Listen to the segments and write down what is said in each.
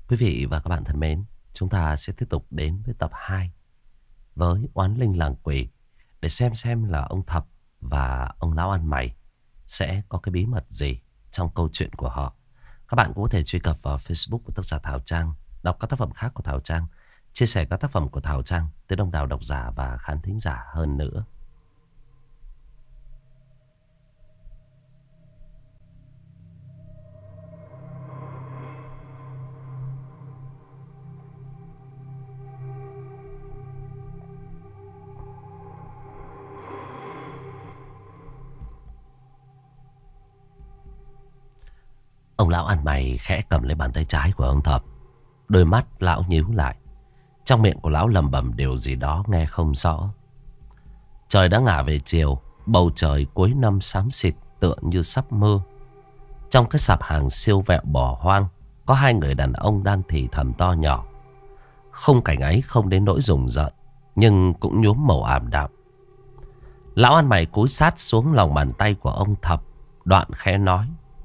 Quý vị và các bạn thân mến, chúng ta sẽ tiếp tục đến với tập 2 với Oán Linh Làng Quỷ để xem là ông Thập và ông Lão Ăn Mày sẽ có cái bí mật gì trong câu chuyện của họ. Các bạn cũng có thể truy cập vào Facebook của tác giả Thảo Trang, đọc các tác phẩm khác của Thảo Trang, chia sẻ các tác phẩm của Thảo Trang tới đông đảo độc giả và khán thính giả hơn nữa. Ông Lão Ăn Mày khẽ cầm lấy bàn tay trái của ông Thập. Đôi mắt lão nhíu lại. Trong miệng của lão lẩm bẩm điều gì đó nghe không rõ. Trời đã ngả về chiều. Bầu trời cuối năm xám xịt tựa như sắp mưa. Trong cái sạp hàng siêu vẹo bỏ hoang, có hai người đàn ông đang thì thầm to nhỏ. Khung cảnh ấy không đến nỗi rùng rợn, nhưng cũng nhuốm màu ảm đạm. Lão Ăn Mày cúi sát xuống lòng bàn tay của ông Thập, đoạn khẽ nói: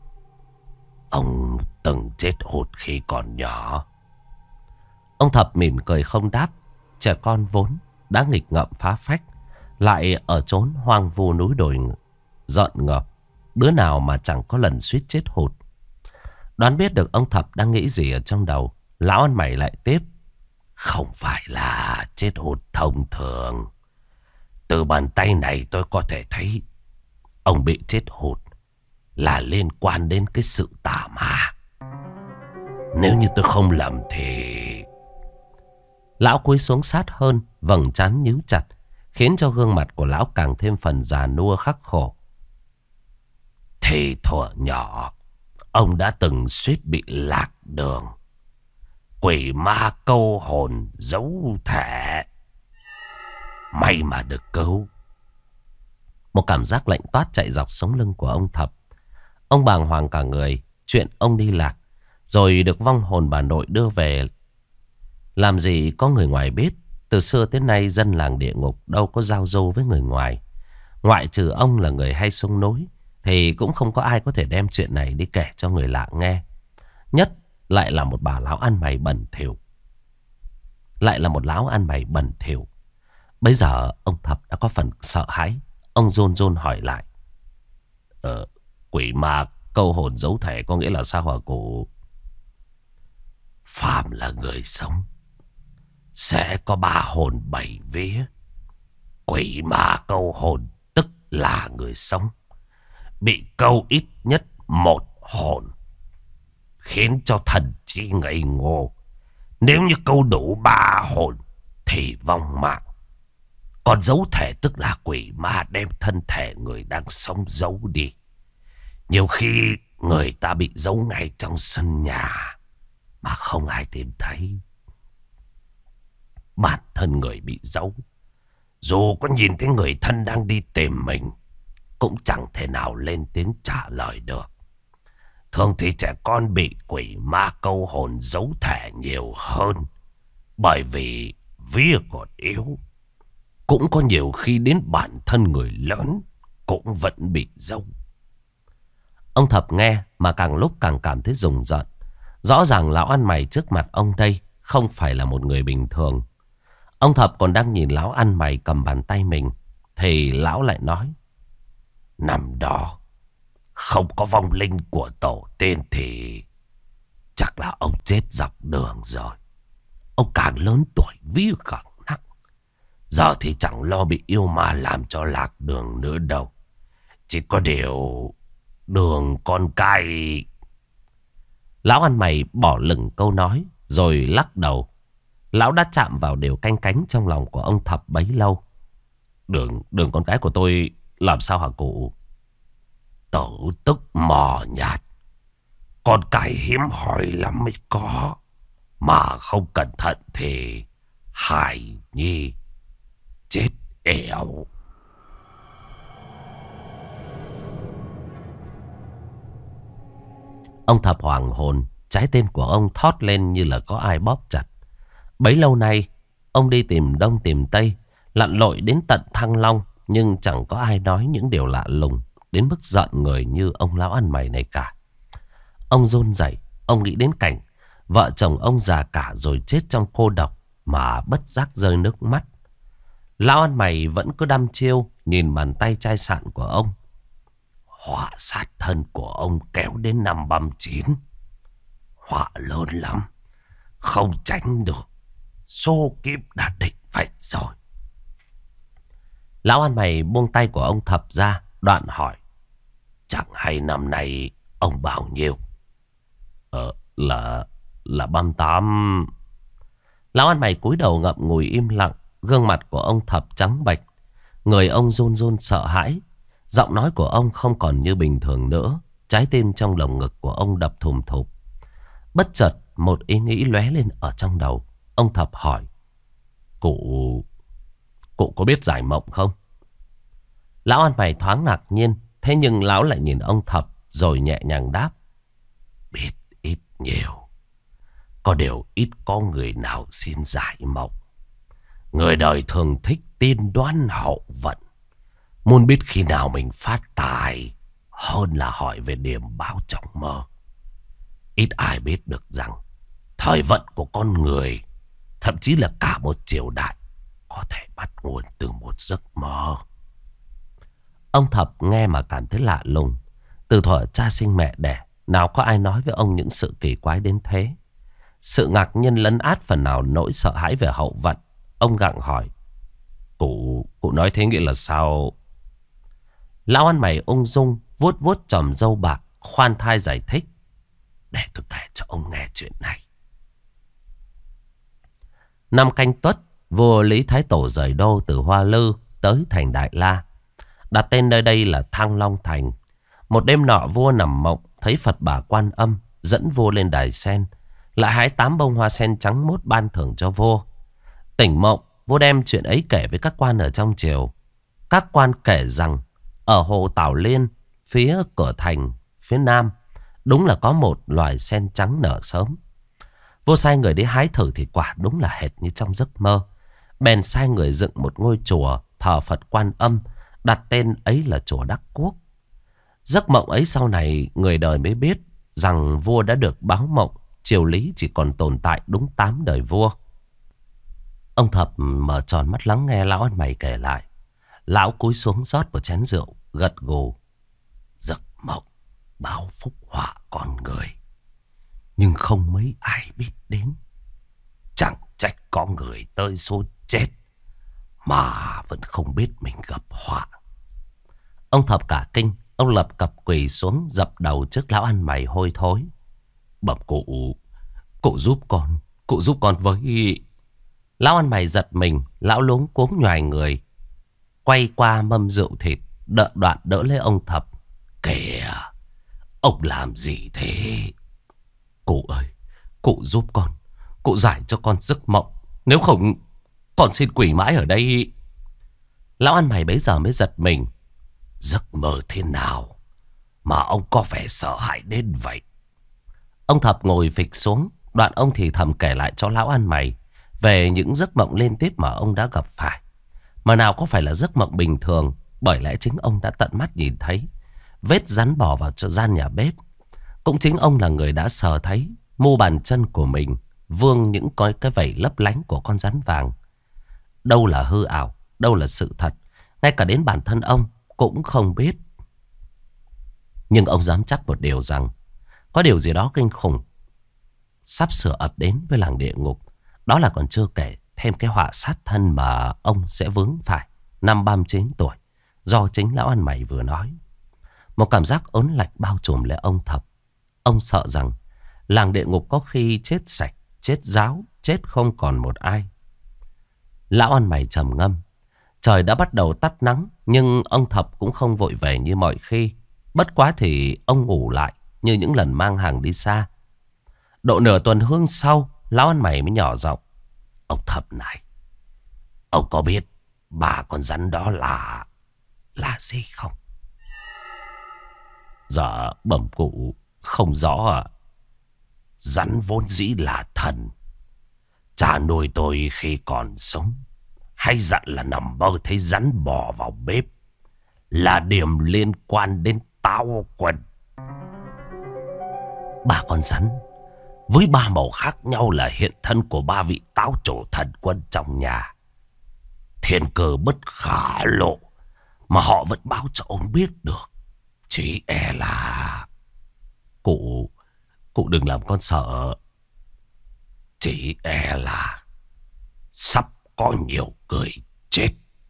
"Ông từng chết hụt khi còn nhỏ." Ông Thập mỉm cười không đáp. Trẻ con vốn đã nghịch ngợm phá phách, lại ở chốn hoang vu núi đồi rợn ngợp, đứa nào mà chẳng có lần suýt chết hụt. Đoán biết được ông Thập đang nghĩ gì ở trong đầu, Lão Ăn Mày lại tiếp: "Không phải là chết hụt thông thường. Từ bàn tay này tôi có thể thấy ông bị chết hụt là liên quan đến cái sự tà ma. Nếu như tôi không lầm thì..." Lão cúi xuống sát hơn, vầng trán nhíu chặt, khiến cho gương mặt của lão càng thêm phần già nua khắc khổ. "Thì thuở nhỏ, ông đã từng suýt bị lạc đường. Quỷ ma câu hồn giấu thể. May mà được cứu." Một cảm giác lạnh toát chạy dọc sống lưng của ông Thập. Ông bàng hoàng cả người. Chuyện ông đi lạc rồi được vong hồn bà nội đưa về, làm gì có người ngoài biết. Từ xưa tới nay dân làng địa ngục đâu có giao du với người ngoài. Ngoại trừ ông là người hay sông nối, thì cũng không có ai có thể đem chuyện này đi kể cho người lạ nghe. Nhất lại là một bà lão ăn mày bẩn thỉu. Bây giờ ông Thập đã có phần sợ hãi. Ông run run hỏi lại: "Quỷ ma câu hồn giấu thể có nghĩa là sao hả cụ?" "Phàm là người sống sẽ có ba hồn bảy vía. Quỷ ma câu hồn tức là người sống bị câu ít nhất một hồn, khiến cho thần trí ngây ngô. Nếu như câu đủ ba hồn thì vong mạng. Còn giấu thể tức là quỷ ma đem thân thể người đang sống giấu đi. Nhiều khi người ta bị giấu ngay trong sân nhà mà không ai tìm thấy. Bản thân người bị giấu, dù có nhìn thấy người thân đang đi tìm mình, cũng chẳng thể nào lên tiếng trả lời được. Thường thì trẻ con bị quỷ ma câu hồn giấu thể nhiều hơn, bởi vì vía còn yếu. Cũng có nhiều khi đến bản thân người lớn cũng vẫn bị giấu." Ông Thập nghe mà càng lúc càng cảm thấy rùng rợn. Rõ ràng lão ăn mày trước mặt ông đây không phải là một người bình thường. Ông Thập còn đang nhìn lão ăn mày cầm bàn tay mình, thì lão lại nói: "Năm đó không có vong linh của tổ tiên thì chắc là ông chết dọc đường rồi. Ông càng lớn tuổi vía càng nặng. Giờ thì chẳng lo bị yêu ma làm cho lạc đường nữa đâu. Chỉ có điều đường con cái..." Lão ăn mày bỏ lửng câu nói rồi lắc đầu. Lão đã chạm vào điều canh cánh trong lòng của ông Thập bấy lâu. Đường con cái của tôi làm sao hả cụ?" "Tử tức mò nhạt. Con cái hiếm hoi lắm mới có. Mà không cẩn thận thì hài nhi chết ẻo." Ông Thập hoàng hồn. Trái tim của ông thót lên như là có ai bóp chặt. Bấy lâu nay ông đi tìm đông tìm tây, lặn lội đến tận Thăng Long, nhưng chẳng có ai nói những điều lạ lùng đến mức giận người như ông lão ăn mày này cả. Ông run rẩy. Ông nghĩ đến cảnh Vợ chồng ông già cả rồi chết trong cô độc mà bất giác rơi nước mắt. Lão ăn mày vẫn cứ đăm chiêu nhìn bàn tay chai sạn của ông. Họa sát thân của ông kéo đến năm 39. Họa lớn lắm, không tránh được. Số kiếp đã định vậy rồi. Lão ăn mày buông tay của ông Thập ra, đoạn hỏi. Chẳng hay năm nay ông bao nhiêu? Là 38. Lão ăn mày cúi đầu ngậm ngùi im lặng. Gương mặt của ông Thập trắng bệch, người ông run run sợ hãi. Giọng nói của ông không còn như bình thường nữa. Trái tim trong lồng ngực của ông đập thùm thụp. Bất chợt một ý nghĩ lóe lên ở trong đầu. Ông Thập hỏi. Cụ có biết giải mộng không? Lão ăn mày thoáng ngạc nhiên. Thế nhưng lão lại nhìn ông Thập rồi nhẹ nhàng đáp. Biết ít nhiều. Có điều ít có người nào xin giải mộng. Người đời thường thích tiên đoán hậu vận. Muốn biết khi nào mình phát tài hơn là hỏi về điểm báo trong mơ. Ít ai biết được rằng thời vận của con người, thậm chí là cả một triều đại, có thể bắt nguồn từ một giấc mơ. Ông Thập nghe mà cảm thấy lạ lùng. Từ thuở cha sinh mẹ đẻ, nào có ai nói với ông những sự kỳ quái đến thế. Sự ngạc nhiên lấn át phần nào nỗi sợ hãi về hậu vận. Ông gặng hỏi. Cụ nói thế nghĩa là sao? Lão ăn mày ung dung vuốt vuốt chòm râu bạc, khoan thai giải thích. Để tôi kể cho ông nghe chuyện này. Năm Canh Tuất, vua Lý Thái Tổ rời đô từ Hoa Lư tới thành Đại La, đặt tên nơi đây là Thăng Long Thành. Một đêm nọ vua nằm mộng, thấy Phật Bà Quan Âm dẫn vua lên đài sen, lại hái 8 bông hoa sen trắng mốt ban thưởng cho vua. Tỉnh mộng, vua đem chuyện ấy kể với các quan ở trong triều. Các quan kể rằng ở hồ Tảo Liên, phía cửa thành phía nam, đúng là có một loài sen trắng nở sớm. Vua sai người đi hái thử thì quả đúng là hệt như trong giấc mơ. Bèn sai người dựng một ngôi chùa thờ Phật Quan Âm, đặt tên ấy là chùa Đắc Quốc. Giấc mộng ấy sau này người đời mới biết rằng vua đã được báo mộng, triều Lý chỉ còn tồn tại đúng 8 đời vua. Ông Thập mở tròn mắt lắng nghe lão ăn mày kể lại. Lão cúi xuống rót một chén rượu, gật gù. Giấc mộng báo phúc họa con người, nhưng không mấy ai biết đến. Chẳng trách có người tới số chết mà vẫn không biết mình gặp họa. Ông Thập cả kinh. Ông lập cập quỳ xuống dập đầu trước lão ăn mày hôi thối. Bẩm cụ giúp con với. Lão ăn mày giật mình. Lão luống cuống nhoài người, quay qua mâm rượu thịt, đoạn đỡ lấy ông Thập. Kìa, ông làm gì thế? Cụ ơi, cụ giúp con, cụ giải cho con giấc mộng, nếu không con xin quỳ mãi ở đây. Lão ăn mày bấy giờ mới giật mình. Giấc mơ thế nào mà ông có vẻ sợ hãi đến vậy? Ông Thập ngồi phịch xuống, đoạn ông thì thầm kể lại cho lão ăn mày về những giấc mộng liên tiếp mà ông đã gặp phải. Mà nào có phải là giấc mộng bình thường, bởi lẽ chính ông đã tận mắt nhìn thấy vết rắn bò vào gian nhà bếp. Cũng chính ông là người đã sờ thấy mu bàn chân của mình vương những cái vảy lấp lánh của con rắn vàng. Đâu là hư ảo, đâu là sự thật, ngay cả đến bản thân ông cũng không biết. Nhưng ông dám chắc một điều rằng có điều gì đó kinh khủng sắp sửa ập đến với làng địa ngục. Đó là còn chưa kể thêm cái họa sát thân mà ông sẽ vướng phải năm 39 tuổi, do chính lão ăn mày vừa nói. Một cảm giác ớn lạnh bao trùm lấy ông Thập. Ông sợ rằng làng địa ngục có khi chết sạch, chết ráo, chết không còn một ai. Lão ăn mày trầm ngâm. Trời đã bắt đầu tắt nắng, nhưng ông Thập cũng không vội về như mọi khi. Bất quá thì ông ngủ lại như những lần mang hàng đi xa. Độ nửa tuần hương sau, lão ăn mày mới nhỏ giọng. Ông Thập này, ông có biết 3 con rắn đó là gì không? Dạ bẩm cụ không rõ ạ. Rắn vốn dĩ là thần. Cha nuôi tôi khi còn sống hay dặn là nằm mơ thấy rắn bò vào bếp là điểm liên quan đến táo quân. 3 con rắn với ba màu khác nhau là hiện thân của ba vị táo chủ thần quân trong nhà. Thiên cơ bất khả lộ mà họ vẫn báo cho ông biết được. Chỉ e là... Cụ đừng làm con sợ. Chỉ e là sắp có nhiều người chết.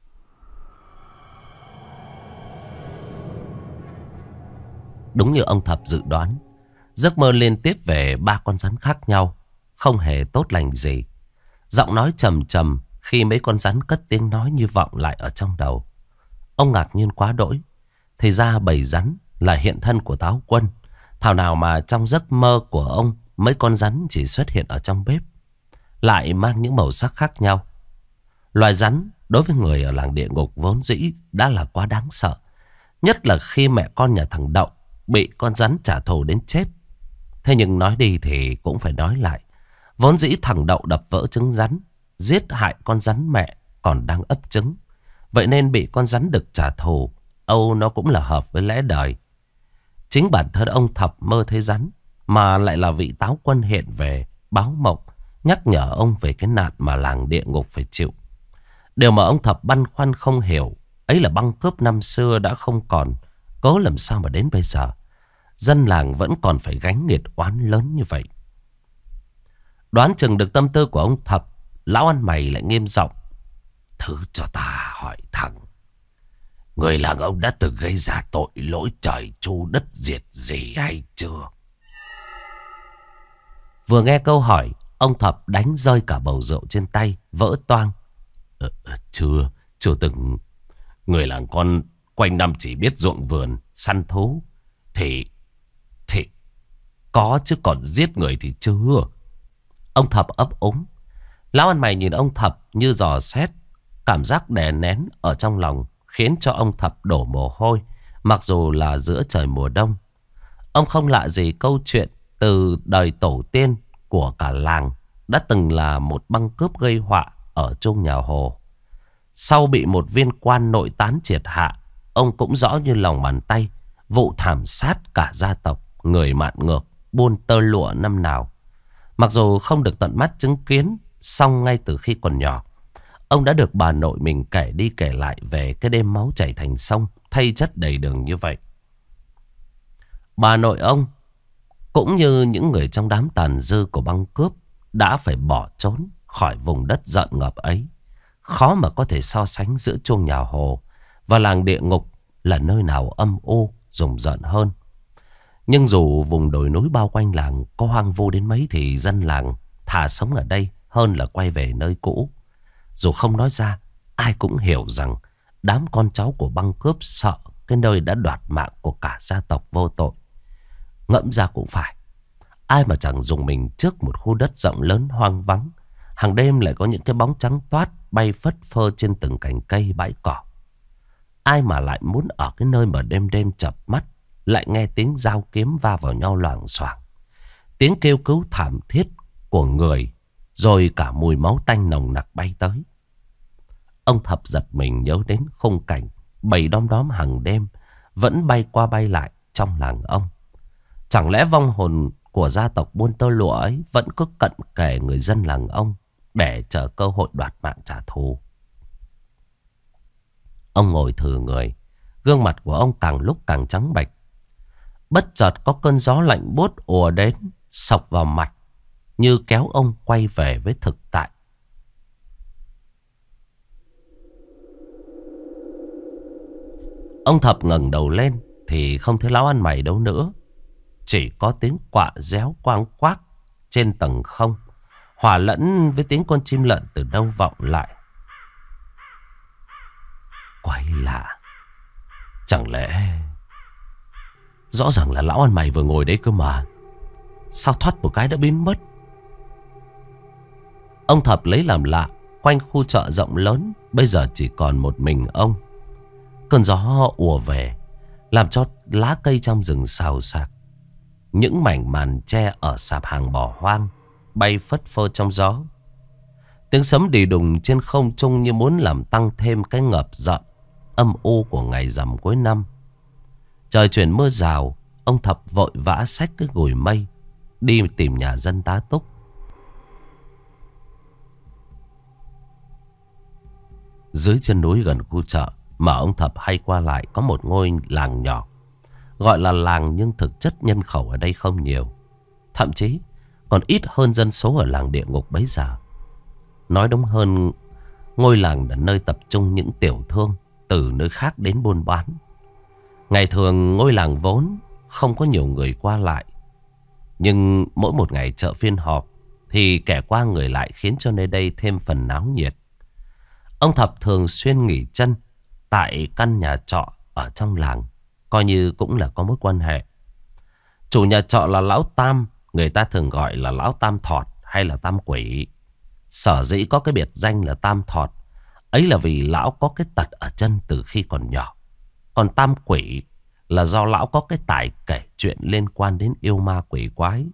Đúng như ông Thập dự đoán, giấc mơ liên tiếp về ba con rắn khác nhau không hề tốt lành gì. Giọng nói trầm trầm khi mấy con rắn cất tiếng nói như vọng lại ở trong đầu. Ông ngạc nhiên quá đỗi. Thì ra bầy rắn là hiện thân của Táo Quân. Thảo nào mà trong giấc mơ của ông, mấy con rắn chỉ xuất hiện ở trong bếp, lại mang những màu sắc khác nhau. Loài rắn đối với người ở làng địa ngục vốn dĩ đã là quá đáng sợ. Nhất là khi mẹ con nhà thằng Đậu bị con rắn trả thù đến chết. Thế nhưng nói đi thì cũng phải nói lại. Vốn dĩ thằng Đậu đập vỡ trứng rắn, giết hại con rắn mẹ còn đang ấp trứng. Vậy nên bị con rắn đực trả thù, âu nó cũng là hợp với lẽ đời. Chính bản thân ông Thập mơ thấy rắn, mà lại là vị Táo Quân hiện về báo mộng, nhắc nhở ông về cái nạn mà làng địa ngục phải chịu. Điều mà ông Thập băn khoăn không hiểu, ấy là băng cướp năm xưa đã không còn, cố làm sao mà đến bây giờ dân làng vẫn còn phải gánh nghiệt oán lớn như vậy. Đoán chừng được tâm tư của ông Thập, lão ăn mày lại nghiêm giọng: "Thứ cho ta hỏi thẳng, người làng ông đã từng gây ra tội lỗi trời chu đất diệt gì hay chưa?" Vừa nghe câu hỏi, ông Thập đánh rơi cả bầu rượu trên tay, vỡ toang. Chưa từng. Người làng con quanh năm chỉ biết ruộng vườn, săn thú. Thì có chứ còn giết người thì chưa. Ông Thập ấp úng. Lão ăn mày nhìn ông Thập như dò xét. Cảm giác đè nén ở trong lòng khiến cho ông Thập đổ mồ hôi, mặc dù là giữa trời mùa đông. Ông không lạ gì câu chuyện từ đời tổ tiên của cả làng đã từng là một băng cướp gây họa ở Trung Nhà Hồ. Sau bị một viên quan nội tán triệt hạ, ông cũng rõ như lòng bàn tay vụ thảm sát cả gia tộc người Mạn Ngược buôn tơ lụa năm nào. Mặc dù không được tận mắt chứng kiến, song ngay từ khi còn nhỏ, ông đã được bà nội mình kể đi kể lại về cái đêm máu chảy thành sông, thây chất đầy đường như vậy. Bà nội ông cũng như những người trong đám tàn dư của băng cướp đã phải bỏ trốn khỏi vùng đất giận ngập ấy. Khó mà có thể so sánh giữa Chuông Nhà Hồ và làng địa ngục là nơi nào âm u rùng rợn hơn. Nhưng dù vùng đồi núi bao quanh làng có hoang vu đến mấy thì dân làng thà sống ở đây hơn là quay về nơi cũ. Dù không nói ra, ai cũng hiểu rằng đám con cháu của băng cướp sợ cái nơi đã đoạt mạng của cả gia tộc vô tội. Ngẫm ra cũng phải, ai mà chẳng dùng mình trước một khu đất rộng lớn hoang vắng. Hàng đêm lại có những cái bóng trắng toát bay phất phơ trên từng cành cây bãi cỏ. Ai mà lại muốn ở cái nơi mà đêm đêm chập mắt lại nghe tiếng dao kiếm va vào nhau loảng xoảng, tiếng kêu cứu thảm thiết của người, rồi cả mùi máu tanh nồng nặc bay tới. Ông Thập giật mình nhớ đến khung cảnh bầy đom đóm hàng đêm vẫn bay qua bay lại trong làng ông. Chẳng lẽ vong hồn của gia tộc buôn tơ lụa ấy vẫn cứ cận kề người dân làng ông để chờ cơ hội đoạt mạng trả thù? Ông ngồi thừ người, gương mặt của ông càng lúc càng trắng bệch. Bất chợt có cơn gió lạnh buốt ùa đến, xộc vào mặt, như kéo ông quay về với thực tại. Ông Thập ngẩng đầu lên thì không thấy lão ăn mày đâu nữa. Chỉ có tiếng quạ réo quang quác trên tầng không, hòa lẫn với tiếng con chim lợn từ đâu vọng lại. Quái lạ, chẳng lẽ rõ ràng là lão ăn mày vừa ngồi đấy cơ mà, sao thoát một cái đã biến mất? Ông Thập lấy làm lạ. Quanh khu chợ rộng lớn bây giờ chỉ còn một mình ông. Cơn gió ùa về làm cho lá cây trong rừng xào xạc. Những mảnh màn tre ở sạp hàng bỏ hoang bay phất phơ trong gió. Tiếng sấm đì đùng trên không trung như muốn làm tăng thêm cái ngợp giận âm u của ngày rằm cuối năm. Trời chuyển mưa rào, ông Thập vội vã xách cái gùi mây đi tìm nhà dân tá túc. Dưới chân núi gần khu chợ mà ông Thập hay qua lại có một ngôi làng nhỏ. Gọi là làng nhưng thực chất nhân khẩu ở đây không nhiều. Thậm chí còn ít hơn dân số ở làng địa ngục bấy giờ. Nói đúng hơn, ngôi làng là nơi tập trung những tiểu thương từ nơi khác đến buôn bán. Ngày thường ngôi làng vốn không có nhiều người qua lại. Nhưng mỗi một ngày chợ phiên họp thì kẻ qua người lại khiến cho nơi đây thêm phần náo nhiệt. Ông Thập thường xuyên nghỉ chân tại căn nhà trọ ở trong làng, coi như cũng là có mối quan hệ. Chủ nhà trọ là Lão Tam, người ta thường gọi là Lão Tam Thọt hay là Tam Quỷ. Sở dĩ có cái biệt danh là Tam Thọt ấy là vì lão có cái tật ở chân từ khi còn nhỏ. Còn Tam Quỷ là do lão có cái tài kể chuyện liên quan đến yêu ma quỷ quái.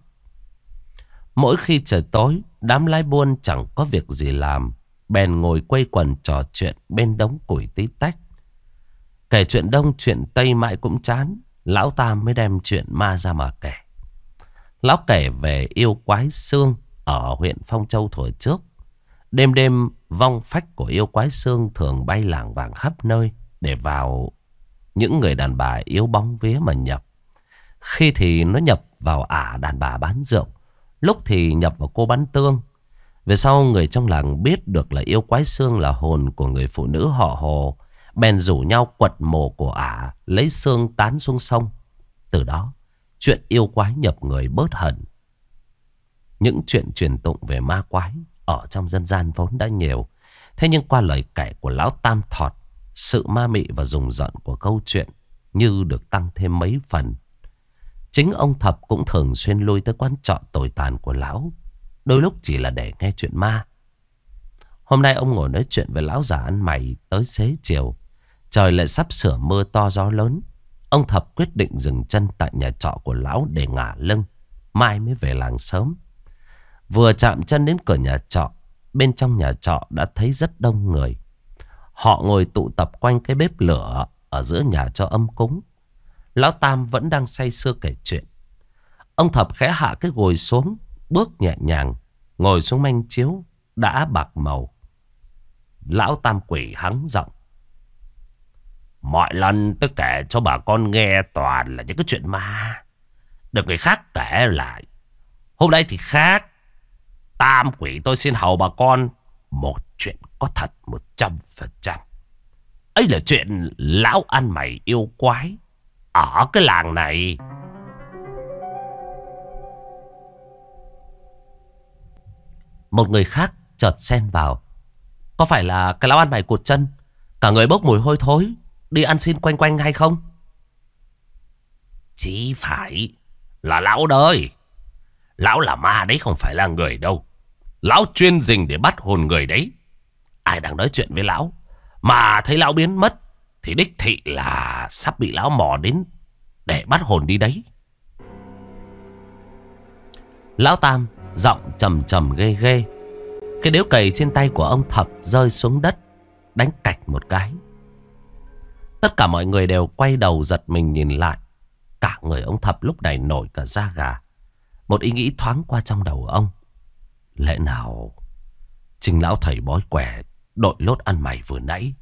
Mỗi khi trời tối, đám lái buôn chẳng có việc gì làm, bèn ngồi quây quần trò chuyện bên đống củi tí tách. Kể chuyện đông chuyện tây mãi cũng chán, Lão Tam mới đem chuyện ma ra mà kể. Lão kể về yêu quái xương ở huyện Phong Châu thuở trước. Đêm đêm vong phách của yêu quái xương thường bay lảng vảng khắp nơi để vào những người đàn bà yếu bóng vía mà nhập. Khi thì nó nhập vào ả đàn bà bán rượu, lúc thì nhập vào cô bán tương. Về sau người trong làng biết được là yêu quái xương là hồn của người phụ nữ họ Hồ, bèn rủ nhau quật mồ của ả, lấy xương tán xuống sông. Từ đó chuyện yêu quái nhập người bớt hẳn. Những chuyện truyền tụng về ma quái ở trong dân gian vốn đã nhiều. Thế nhưng qua lời kể của Lão Tam Thọt, sự ma mị và rùng rợn của câu chuyện như được tăng thêm mấy phần. Chính ông Thập cũng thường xuyên lui tới quán trọ tồi tàn của lão, đôi lúc chỉ là để nghe chuyện ma. Hôm nay ông ngồi nói chuyện với lão già ăn mày tới xế chiều. Trời lại sắp sửa mưa to gió lớn. Ông Thập quyết định dừng chân tại nhà trọ của lão để ngả lưng, mai mới về làng sớm. Vừa chạm chân đến cửa nhà trọ, bên trong nhà trọ đã thấy rất đông người. Họ ngồi tụ tập quanh cái bếp lửa ở giữa nhà cho âm cúng. Lão Tam vẫn đang say sưa kể chuyện. Ông Thập khẽ hạ cái gồi xuống, bước nhẹ nhàng, ngồi xuống manh chiếu đã bạc màu. Lão Tam Quỷ hắng giọng: mọi lần tôi kể cho bà con nghe toàn là những cái chuyện ma, được người khác kể lại. Hôm nay thì khác. Tam Quỷ tôi xin hầu bà con một chuyện có thật 100%. Ấy là chuyện lão ăn mày yêu quái ở cái làng này. Một người khác chợt xen vào: có phải là cái lão ăn mày cụt chân, cả người bốc mùi hôi thối, đi ăn xin quanh quanh hay không? Chỉ phải là lão đời. Lão là ma đấy, không phải là người đâu. Lão chuyên rình để bắt hồn người đấy. Ai đang nói chuyện với lão mà thấy lão biến mất thì đích thị là sắp bị lão mò đến để bắt hồn đi đấy. Lão Tam giọng trầm trầm ghê ghê. Cái điếu cày trên tay của ông Thập rơi xuống đất, đánh cạch một cái. Tất cả mọi người đều quay đầu giật mình nhìn lại. Cả người ông Thập lúc này nổi cả da gà. Một ý nghĩ thoáng qua trong đầu ông: lẽ nào chính lão thầy bói quẻ đội lốt ăn mày vừa nãy?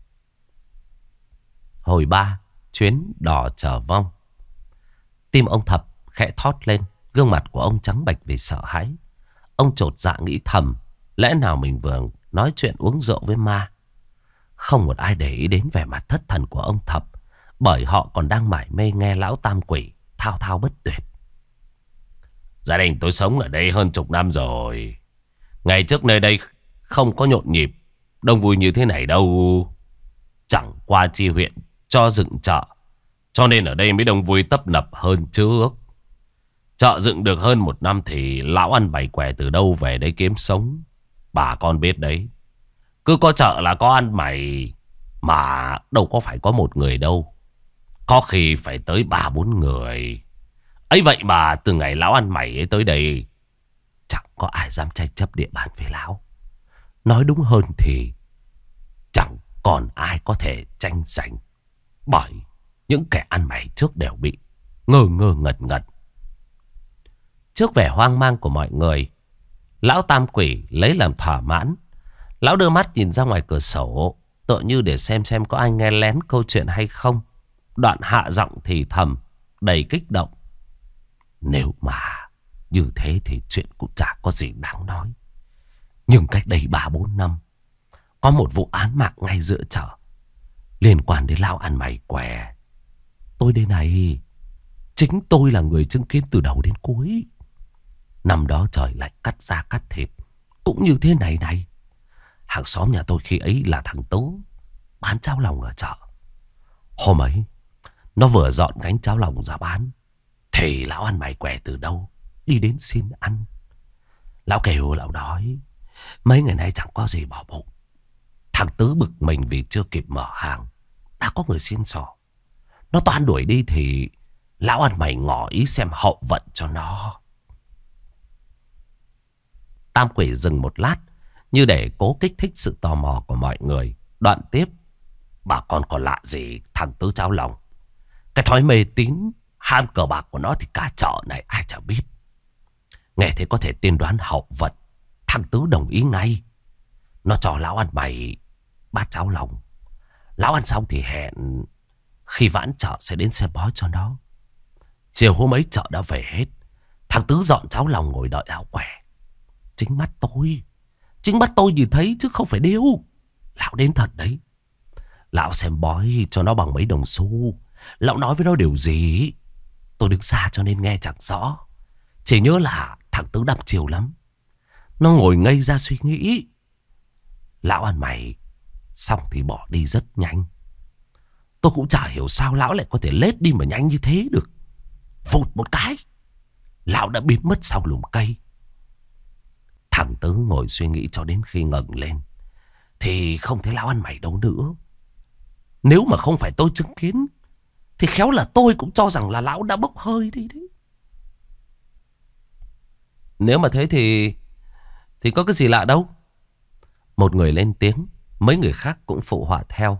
Hồi 3, chuyến đò chờ vong. Tim ông Thập khẽ thót lên, gương mặt của ông trắng bệch vì sợ hãi. Ông chột dạ nghĩ thầm: lẽ nào mình vừa nói chuyện uống rượu với ma? Không một ai để ý đến vẻ mặt thất thần của ông Thập, bởi họ còn đang mải mê nghe lão Tam Quỷ thao thao bất tuyệt. Gia đình tôi sống ở đây hơn chục năm rồi. Ngày trước nơi đây không có nhộn nhịp, đông vui như thế này đâu. Chẳng qua chi huyện cho dựng chợ, cho nên ở đây mới đông vui tấp nập hơn trước. Chợ dựng được hơn 1 năm thì lão ăn bày quẻ từ đâu về đây kiếm sống. Bà con biết đấy. Cứ có chợ là có ăn mày, mà đâu có phải có một người đâu. Có khi phải tới 3-4 người. Ấy vậy mà từ ngày lão ăn mày ấy tới đây, chẳng có ai dám tranh chấp địa bàn với lão. Nói đúng hơn thì chẳng còn ai có thể tranh giành, bởi những kẻ ăn mày trước đều bị ngơ ngơ ngẩn ngẩn. Trước vẻ hoang mang của mọi người, lão Tam Quỷ lấy làm thỏa mãn. Lão đưa mắt nhìn ra ngoài cửa sổ, tựa như để xem có ai nghe lén câu chuyện hay không. Đoạn hạ giọng thì thầm, đầy kích động. Nếu mà như thế thì chuyện cũng chả có gì đáng nói. Nhưng cách đây 3-4 năm, có một vụ án mạng ngay giữa chợ, liên quan đến lão ăn mày què. Tôi đây này, chính tôi là người chứng kiến từ đầu đến cuối. Năm đó trời lạnh cắt da cắt thịt, cũng như thế này này. Hàng xóm nhà tôi khi ấy là thằng Tú, bán cháo lòng ở chợ. Hôm ấy, nó vừa dọn gánh cháo lòng ra bán, thì lão ăn mày què từ đâu đi đến xin ăn. Lão kêu lão đói, mấy ngày nay chẳng có gì bỏ bụng. Thằng Tứ bực mình vì chưa kịp mở hàng, đã có người xin sỏ. Nó toan đuổi đi thì lão ăn mày ngỏ ý xem hậu vận cho nó. Tam Quỷ dừng một lát, như để cố kích thích sự tò mò của mọi người. Đoạn tiếp, bà con còn lạ gì thằng Tứ cháo lòng. Cái thói mê tín ham cờ bạc của nó thì cả chợ này ai chả biết. Nghe thế có thể tiên đoán hậu vận. Thằng Tứ đồng ý ngay. Nó cho lão ăn mày bát cháo lòng. Lão ăn xong thì hẹn khi vãn chợ sẽ đến xem bói cho nó. Chiều hôm ấy chợ đã về hết. Thằng Tứ dọn cháo lòng ngồi đợi lão què. Chính mắt tôi nhìn thấy chứ không phải điêu. Lão đến thật đấy. Lão xem bói cho nó bằng mấy đồng xu. Lão nói với nó điều gì tôi đứng xa cho nên nghe chẳng rõ. Chỉ nhớ là thằng Tứ đăm chiều lắm. Nó ngồi ngây ra suy nghĩ. Lão ăn mày xong thì bỏ đi rất nhanh. Tôi cũng chả hiểu sao lão lại có thể lết đi mà nhanh như thế được. Vụt một cái, lão đã biến mất sau lùm cây. Thằng Tứ ngồi suy nghĩ cho đến khi ngẩng lên thì không thấy lão ăn mày đâu nữa. Nếu mà không phải tôi chứng kiến thì khéo là tôi cũng cho rằng là lão đã bốc hơi đi đấy. Nếu mà thế thì có cái gì lạ đâu. Một người lên tiếng, mấy người khác cũng phụ họa theo.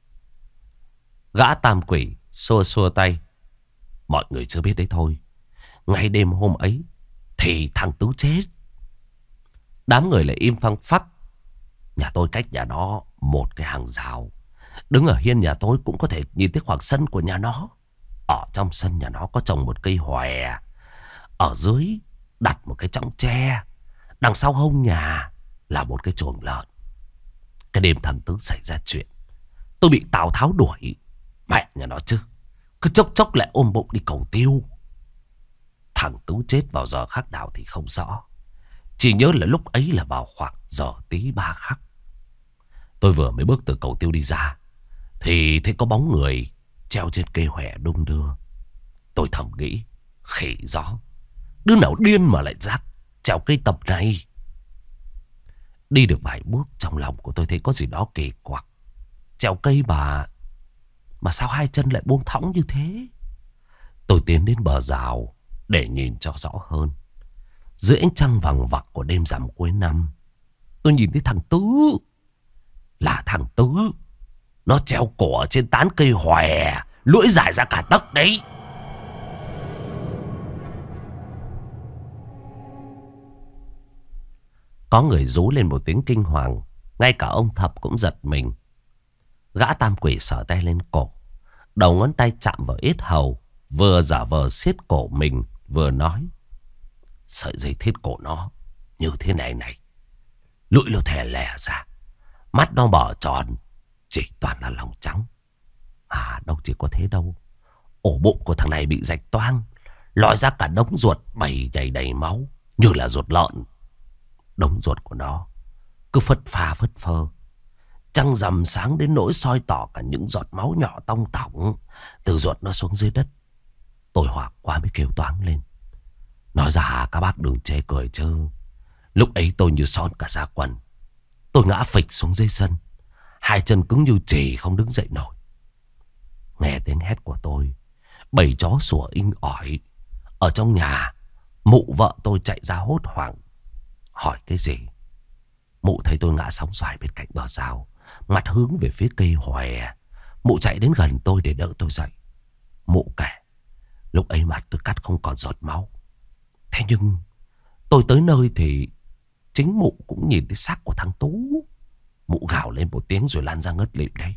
Gã Tam Quỷ xua xua tay. Mọi người chưa biết đấy thôi. Ngay đêm hôm ấy thì thằng Tứ chết. Đám người lại im phăng phắc. Nhà tôi cách nhà nó một cái hàng rào. Đứng ở hiên nhà tôi cũng có thể nhìn thấy khoảng sân của nhà nó. Ở trong sân nhà nó có trồng một cây hòe. Ở dưới đặt một cái chõng tre. Đằng sau hông nhà là một cái chuồng lợn. Cái đêm thằng Tứ xảy ra chuyện, tôi bị Tào Tháo đuổi. Mẹ nhà nó chứ, cứ chốc chốc lại ôm bụng đi cầu tiêu. Thằng Tứ chết vào giờ khắc nào thì không rõ. Chỉ nhớ là lúc ấy là vào khoảng giờ tí 3 khắc. Tôi vừa mới bước từ cầu tiêu đi ra thì thấy có bóng người treo trên cây hòe đung đưa. Tôi thầm nghĩ, khỉ gió, đứa nào điên mà lại dám trèo cây tập này. Đi được vài bước, trong lòng của tôi thấy có gì đó kỳ quặc. Trèo cây mà sao hai chân lại buông thõng như thế? Tôi tiến đến bờ rào để nhìn cho rõ hơn. Dưới ánh trăng vằng vặc của đêm rằm cuối năm, tôi nhìn thấy thằng Tứ. Là thằng Tứ. Nó treo cổ ở trên tán cây hòe, lưỡi dài ra cả tấc đấy. Có người rú lên một tiếng kinh hoàng. Ngay cả ông Thập cũng giật mình. Gã Tam Quỷ sờ tay lên cổ, đầu ngón tay chạm vào yết hầu, vừa giả vờ siết cổ mình vừa nói. Sợi dây thít cổ nó như thế này này, lưỡi nó thè lè ra, mắt nó mở tròn, chỉ toàn là lòng trắng. À đâu chỉ có thế đâu. Ổ bụng của thằng này bị rạch toang, lòi ra cả đống ruột bầy nhầy đầy máu, như là ruột lợn. Đống ruột của nó cứ phất pha phất phơ. Trăng rằm sáng đến nỗi soi tỏ cả những giọt máu nhỏ tong tỏng từ ruột nó xuống dưới đất. Tôi hoảng quá mới kêu toáng lên. Nói ra các bác đừng chê cười chứ. Lúc ấy tôi như son cả da quần. Tôi ngã phịch xuống dưới sân, hai chân cứng như chì không đứng dậy nổi. Nghe tiếng hét của tôi, bầy chó sủa inh ỏi. Ở trong nhà, mụ vợ tôi chạy ra hốt hoảng, hỏi cái gì. Mụ thấy tôi ngã sóng xoài bên cạnh bờ rào, mặt hướng về phía cây hòe. Mụ chạy đến gần tôi để đỡ tôi dậy. Mụ kể lúc ấy mặt tôi cắt không còn giọt máu. Thế nhưng tôi tới nơi thì chính mụ cũng nhìn thấy xác của thằng Tú. Mụ gào lên một tiếng rồi lan ra ngất lịm đấy.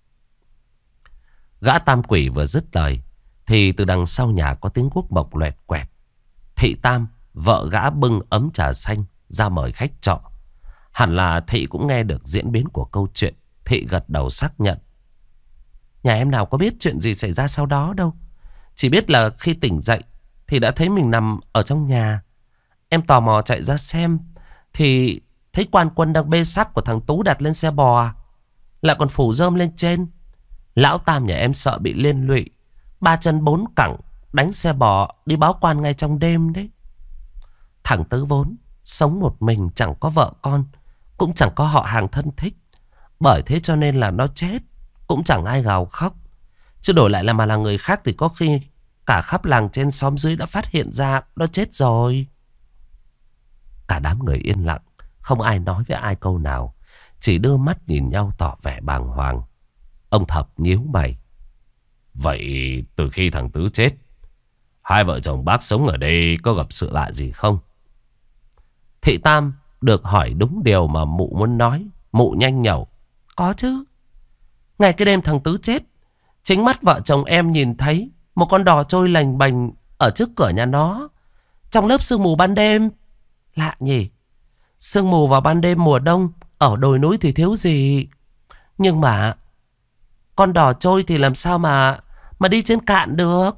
Gã tam quỷ vừa dứt lời thì từ đằng sau nhà có tiếng guốc mộc loẹt quẹt. Thị Tam, vợ gã bưng ấm trà xanh ra mời khách trọ. Hẳn là Thị cũng nghe được diễn biến của câu chuyện. Thị gật đầu xác nhận. Nhà em nào có biết chuyện gì xảy ra sau đó đâu. Chỉ biết là khi tỉnh dậy thì đã thấy mình nằm ở trong nhà. Em tò mò chạy ra xem thì thấy quan quân đang bê xác của thằng Tú đặt lên xe bò, lại còn phủ rơm lên trên. Lão Tam nhà em sợ bị liên lụy, ba chân bốn cẳng đánh xe bò đi báo quan ngay trong đêm đấy. Thằng Tứ vốn sống một mình, chẳng có vợ con, cũng chẳng có họ hàng thân thích. Bởi thế cho nên là nó chết cũng chẳng ai gào khóc. Chứ đổi lại là mà là người khác thì có khi cả khắp làng trên xóm dưới đã phát hiện ra nó chết rồi. Cả đám người yên lặng, không ai nói với ai câu nào, chỉ đưa mắt nhìn nhau tỏ vẻ bàng hoàng. Ông Thập nhíu mày. Vậy từ khi thằng Tứ chết, hai vợ chồng bác sống ở đây có gặp sự lạ gì không? Thị Tam được hỏi đúng điều mà mụ muốn nói. Mụ nhanh nhẩu. Có chứ. Ngày cái đêm thằng Tứ chết, chính mắt vợ chồng em nhìn thấy một con đò trôi lành bành ở trước cửa nhà nó, trong lớp sương mù ban đêm. Lạ nhỉ. Sương mù vào ban đêm mùa đông ở đồi núi thì thiếu gì. Nhưng mà con đò trôi thì làm sao mà đi trên cạn được.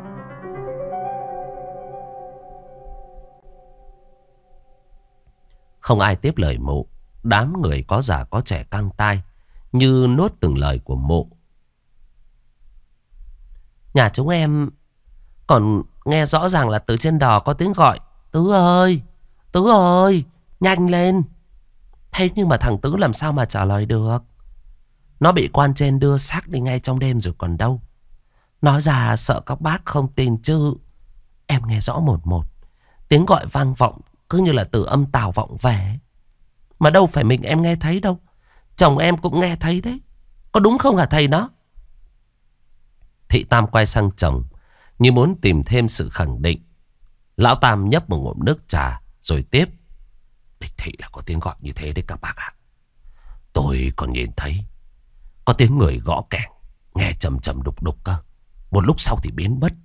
Không ai tiếp lời mụ. Đám người có già có trẻ căng tai, như nuốt từng lời của mụ. Nhà chúng em còn nghe rõ ràng là từ trên đò có tiếng gọi. Tứ ơi, Tứ ơi, nhanh lên. Thế nhưng mà thằng Tứ làm sao mà trả lời được. Nó bị quan trên đưa xác đi ngay trong đêm rồi còn đâu. Nói ra sợ các bác không tin chứ. Em nghe rõ một một. Tiếng gọi vang vọng cứ như là từ âm tàu vọng về. Mà đâu phải mình em nghe thấy đâu. Chồng em cũng nghe thấy đấy. Có đúng không hả thầy nó? Thị Tam quay sang chồng như muốn tìm thêm sự khẳng định. Lão Tam nhấp một ngụm nước trà rồi tiếp. Đích thị là có tiếng gọi như thế đấy các bác ạ. Tôi còn nhìn thấy có tiếng người gõ kèn, nghe trầm trầm đục đục cơ. Một lúc sau thì biến mất.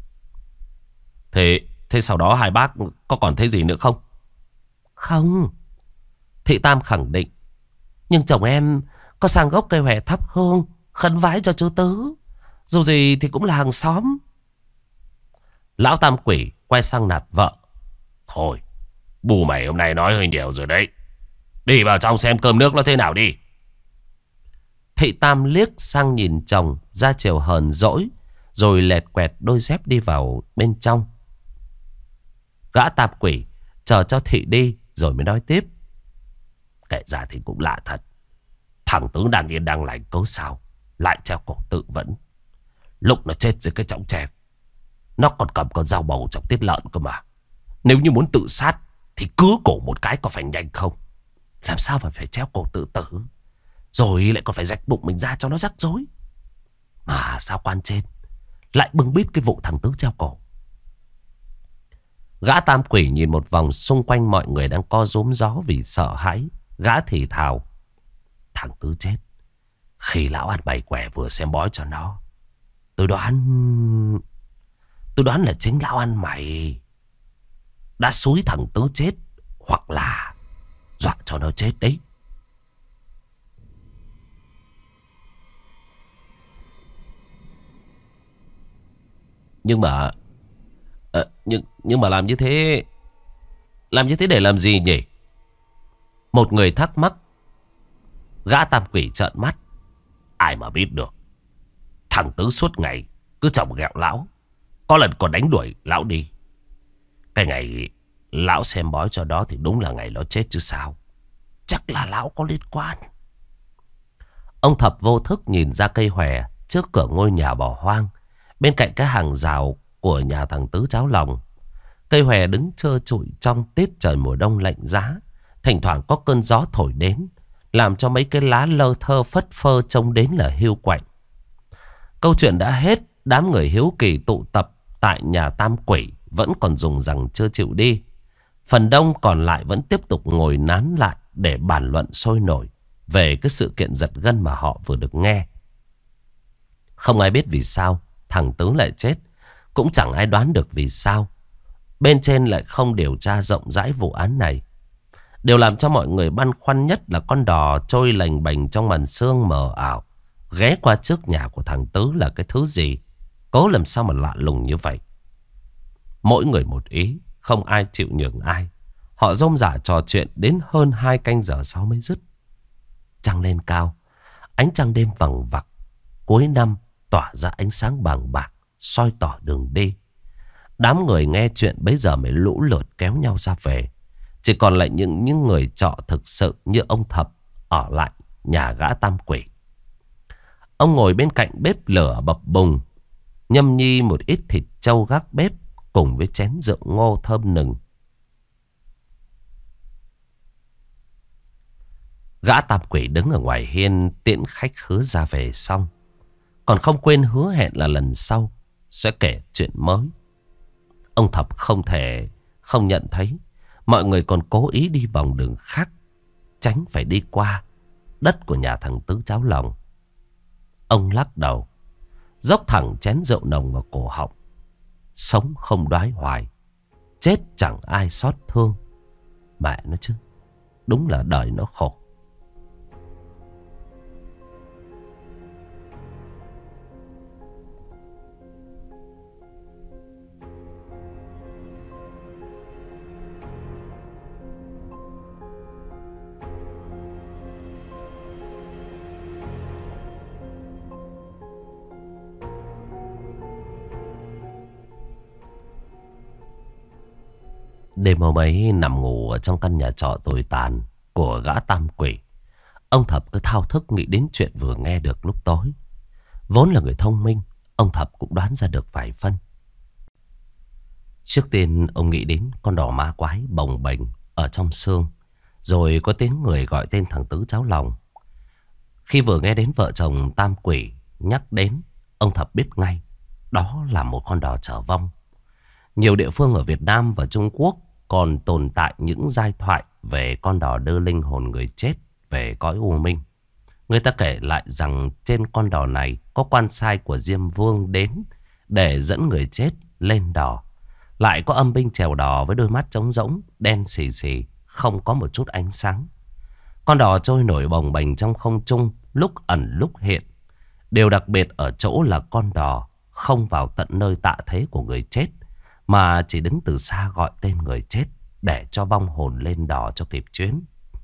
Thế sau đó hai bác có còn thấy gì nữa không? Không. Thị Tam khẳng định. Nhưng chồng em có sang gốc cây hòe thắp hương khấn vái cho chú Tứ. Dù gì thì cũng là hàng xóm. Lão Tam quỷ quay sang nạt vợ. Thôi, bù mày hôm nay nói hơi nhiều rồi đấy. Đi vào trong xem cơm nước nó thế nào đi. Thị Tam liếc sang nhìn chồng ra chiều hờn dỗi, rồi lẹt quẹt đôi dép đi vào bên trong. Gã Tam quỷ chờ cho Thị đi rồi mới nói tiếp. Kể ra thì cũng lạ thật. Thằng Tứ đang yên đang lành cớ sao lại treo cổ tự vẫn. Lúc nó chết dưới cái chõng tre, nó còn cầm con dao bầu trong tiết lợn cơ mà. Nếu như muốn tự sát thì cứ cổ một cái có phải nhanh không? Làm sao mà phải treo cổ tự tử, rồi lại còn phải rạch bụng mình ra cho nó rắc rối. Mà sao quan trên lại bưng bít cái vụ thằng Tứ treo cổ? Gã Tam quỷ nhìn một vòng xung quanh mọi người đang co rúm gió vì sợ hãi. Gã thì thào. Thằng Tứ chết khi lão ăn bày quẻ vừa xem bói cho nó. Tôi đoán là chính lão ăn mày đã xúi thằng Tứ chết, hoặc là dọa cho nó chết đấy. Nhưng mà nhưng mà làm như thế để làm gì nhỉ? Một người thắc mắc. Gã Tam quỷ trợn mắt. Ai mà biết được. Thằng Tứ suốt ngày cứ chọc ghẹo lão, có lần còn đánh đuổi lão đi. Cái ngày lão xem bói cho đó thì đúng là ngày nó chết chứ sao. Chắc là lão có liên quan. Ông Thập vô thức nhìn ra cây hòe trước cửa ngôi nhà bỏ hoang, bên cạnh cái hàng rào của nhà thằng Tứ cháo lòng. Cây hòe đứng trơ trụi trong tiết trời mùa đông lạnh giá. Thỉnh thoảng có cơn gió thổi đến, làm cho mấy cái lá lơ thơ phất phơ trông đến là hiu quạnh. Câu chuyện đã hết. Đám người hiếu kỳ tụ tập tại nhà Tam quỷ vẫn còn dùng rằng chưa chịu đi. Phần đông còn lại vẫn tiếp tục ngồi nán lại để bàn luận sôi nổi về cái sự kiện giật gân mà họ vừa được nghe. Không ai biết vì sao thằng Tứ lại chết, cũng chẳng ai đoán được vì sao bên trên lại không điều tra rộng rãi vụ án này. Điều làm cho mọi người băn khoăn nhất là con đò trôi lềnh bềnh trong màn sương mờ ảo ghé qua trước nhà của thằng Tứ là cái thứ gì, cố làm sao mà lạ lùng như vậy. Mỗi người một ý, không ai chịu nhường ai. Họ rôm rả trò chuyện đến hơn 2 canh giờ sau mới dứt. Trăng lên cao, ánh trăng đêm vằng vặc cuối năm tỏa ra ánh sáng vàng bạc soi tỏ đường đi. Đám người nghe chuyện bấy giờ mới lũ lượt kéo nhau ra về. Chỉ còn lại những người trọ thực sự như ông Thập ở lại nhà gã Tam Quỷ. Ông ngồi bên cạnh bếp lửa bập bùng, nhâm nhi một ít thịt trâu gác bếp cùng với chén rượu ngô thơm nừng. Gã Tam Quỷ đứng ở ngoài hiên tiễn khách khứa ra về xong, còn không quên hứa hẹn là lần sau sẽ kể chuyện mới. Ông Thập không thể không nhận thấy mọi người còn cố ý đi vòng đường khác, tránh phải đi qua đất của nhà thằng Tứ cháo lòng. Ông lắc đầu, dốc thẳng chén rượu nồng vào cổ họng. Sống không đoái hoài, chết chẳng ai xót thương. Mẹ nó chứ, đúng là đời nó khổ. Đêm hôm ấy nằm ngủ ở trong căn nhà trọ tồi tàn của gã Tam Quỷ, ông Thập cứ thao thức nghĩ đến chuyện vừa nghe được lúc tối. Vốn là người thông minh, ông Thập cũng đoán ra được vài phân. Trước tiên ông nghĩ đến con đò ma quái bồng bềnh ở trong sương, rồi có tiếng người gọi tên thằng Tứ cháo lòng. Khi vừa nghe đến vợ chồng Tam Quỷ nhắc đến, ông Thập biết ngay đó là một con đò chở vong. Nhiều địa phương ở Việt Nam và Trung Quốc còn tồn tại những giai thoại về con đò đưa linh hồn người chết về cõi u minh. Người ta kể lại rằng trên con đò này có quan sai của Diêm Vương đến để dẫn người chết lên đò. Lại có âm binh chèo đò với đôi mắt trống rỗng, đen xì xì, không có một chút ánh sáng. Con đò trôi nổi bồng bềnh trong không trung, lúc ẩn lúc hiện. Điều đặc biệt ở chỗ là con đò không vào tận nơi tạ thế của người chết, mà chỉ đứng từ xa gọi tên người chết để cho vong hồn lên đò cho kịp chuyến.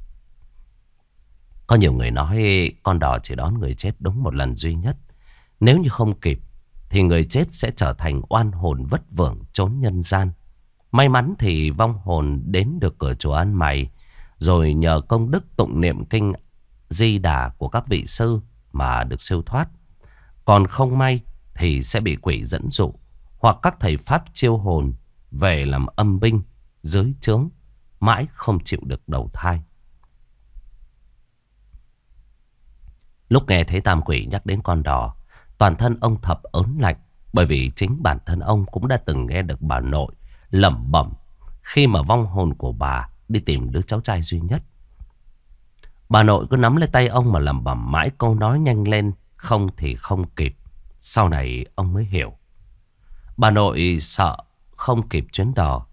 Có nhiều người nói con đò chỉ đón người chết đúng một lần duy nhất. Nếu như không kịp thì người chết sẽ trở thành oan hồn vất vưởng trốn nhân gian. May mắn thì vong hồn đến được cửa chùa Ăn Mày, rồi nhờ công đức tụng niệm kinh Di Đà của các vị sư mà được siêu thoát. Còn không may thì sẽ bị quỷ dẫn dụ, hoặc các thầy pháp chiêu hồn về làm âm binh dưới trướng, mãi không chịu được đầu thai. Lúc nghe thấy Tam Quỷ nhắc đến con đò, toàn thân ông Thập ớn lạnh, bởi vì chính bản thân ông cũng đã từng nghe được bà nội lẩm bẩm khi mà vong hồn của bà đi tìm đứa cháu trai duy nhất. Bà nội cứ nắm lấy tay ông mà lẩm bẩm mãi câu nói nhanh lên, không thì không kịp. Sau này ông mới hiểu. Bà nội sợ không kịp chuyến đò.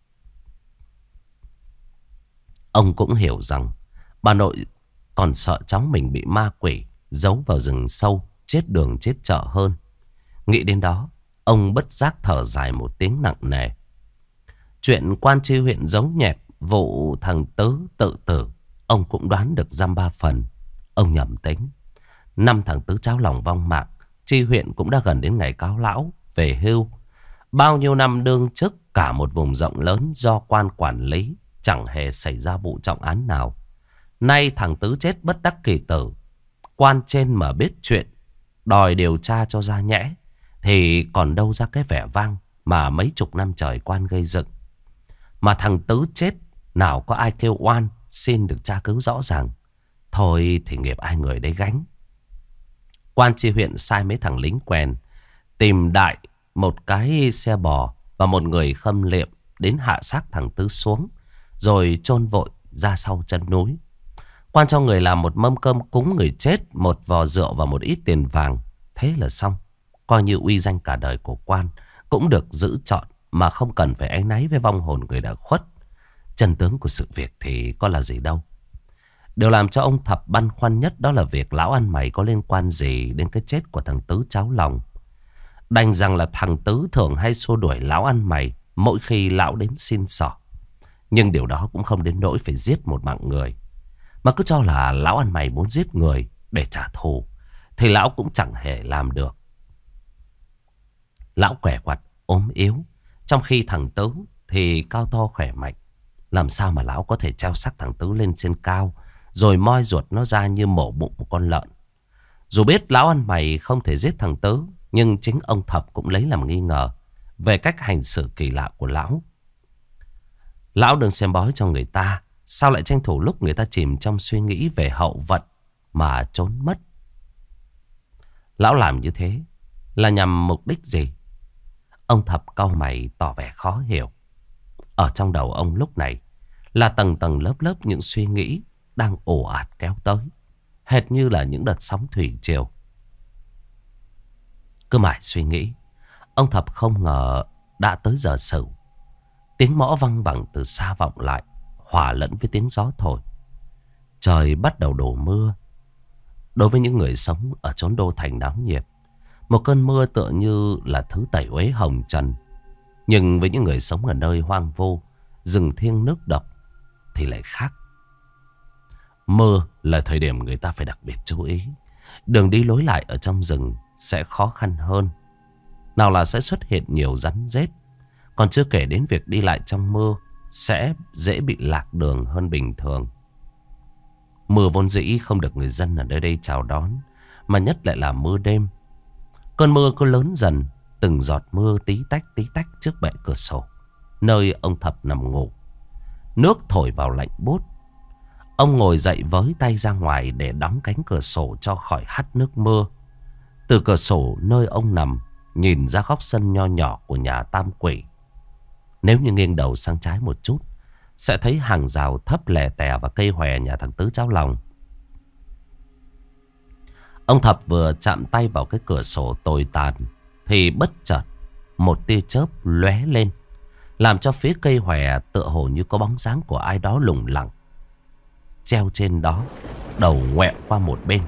Ông cũng hiểu rằng bà nội còn sợ cháu mình bị ma quỷ giấu vào rừng sâu, chết đường chết chợ hơn. Nghĩ đến đó, ông bất giác thở dài một tiếng nặng nề. Chuyện quan tri huyện giấu nhẹm vụ thằng Tứ tự tử, ông cũng đoán được dăm ba phần. Ông nhầm tính. Năm thằng Tứ cháo lòng vong mạng, tri huyện cũng đã gần đến ngày cáo lão về hưu. Bao nhiêu năm đương chức cả một vùng rộng lớn do quan quản lý, chẳng hề xảy ra vụ trọng án nào. Nay thằng Tứ chết bất đắc kỳ tử, quan trên mà biết chuyện, đòi điều tra cho ra nhẽ, thì còn đâu ra cái vẻ vang mà mấy chục năm trời quan gây dựng. Mà thằng Tứ chết, nào có ai kêu oan xin được tra cứu rõ ràng. Thôi thì nghiệp ai người đấy gánh. Quan tri huyện sai mấy thằng lính quèn tìm đại một cái xe bò và một người khâm liệm đến hạ xác thằng Tứ xuống, rồi chôn vội ra sau chân núi. Quan cho người làm một mâm cơm cúng người chết, một vò rượu và một ít tiền vàng. Thế là xong. Coi như uy danh cả đời của quan cũng được giữ trọn, mà không cần phải áy náy với vong hồn người đã khuất. Chân tướng của sự việc thì có là gì đâu. Điều làm cho ông Thập băn khoăn nhất đó là việc lão ăn mày có liên quan gì đến cái chết của thằng Tứ cháu lòng. Đành rằng là thằng Tứ thường hay xua đuổi lão ăn mày mỗi khi lão đến xin xỏ. Nhưng điều đó cũng không đến nỗi phải giết một mạng người. Mà cứ cho là lão ăn mày muốn giết người để trả thù thì lão cũng chẳng hề làm được. Lão quẻ quặt ốm yếu, trong khi thằng Tứ thì cao to khỏe mạnh. Làm sao mà lão có thể treo xác thằng Tứ lên trên cao, rồi moi ruột nó ra như mổ bụng một con lợn. Dù biết lão ăn mày không thể giết thằng Tứ, nhưng chính ông Thập cũng lấy làm nghi ngờ về cách hành xử kỳ lạ của lão. Lão đừng xem bói cho người ta, sao lại tranh thủ lúc người ta chìm trong suy nghĩ về hậu vận mà trốn mất. Lão làm như thế là nhằm mục đích gì? Ông Thập cau mày tỏ vẻ khó hiểu. Ở trong đầu ông lúc này là tầng tầng lớp lớp những suy nghĩ đang ồ ạt kéo tới, hệt như là những đợt sóng thủy triều. Cứ mãi suy nghĩ, ông Thập không ngờ đã tới giờ sửu. Tiếng mõ văng vẳng từ xa vọng lại, hòa lẫn với tiếng gió thổi. Trời bắt đầu đổ mưa. Đối với những người sống ở chốn đô thành náo nhiệt, một cơn mưa tựa như là thứ tẩy uế hồng trần. Nhưng với những người sống ở nơi hoang vu, rừng thiêng nước độc thì lại khác. Mưa là thời điểm người ta phải đặc biệt chú ý. Đường đi lối lại ở trong rừng sẽ khó khăn hơn. Nào là sẽ xuất hiện nhiều rắn rết, còn chưa kể đến việc đi lại trong mưa sẽ dễ bị lạc đường hơn bình thường. Mưa vốn dĩ không được người dân ở nơi đây chào đón, mà nhất lại là mưa đêm. Cơn mưa cứ lớn dần, từng giọt mưa tí tách trước bệ cửa sổ nơi ông Thập nằm ngủ. Nước thổi vào lạnh buốt. Ông ngồi dậy với tay ra ngoài để đóng cánh cửa sổ cho khỏi hắt nước mưa. Từ cửa sổ nơi ông nằm, nhìn ra góc sân nho nhỏ của nhà Tam Quỷ. Nếu như nghiêng đầu sang trái một chút, sẽ thấy hàng rào thấp lè tè và cây hòe nhà thằng Tứ cháu lòng. Ông Thập vừa chạm tay vào cái cửa sổ tồi tàn thì bất chợt một tia chớp lóe lên, làm cho phía cây hòe tựa hồ như có bóng dáng của ai đó lủng lẳng treo trên đó, đầu ngoẹo qua một bên.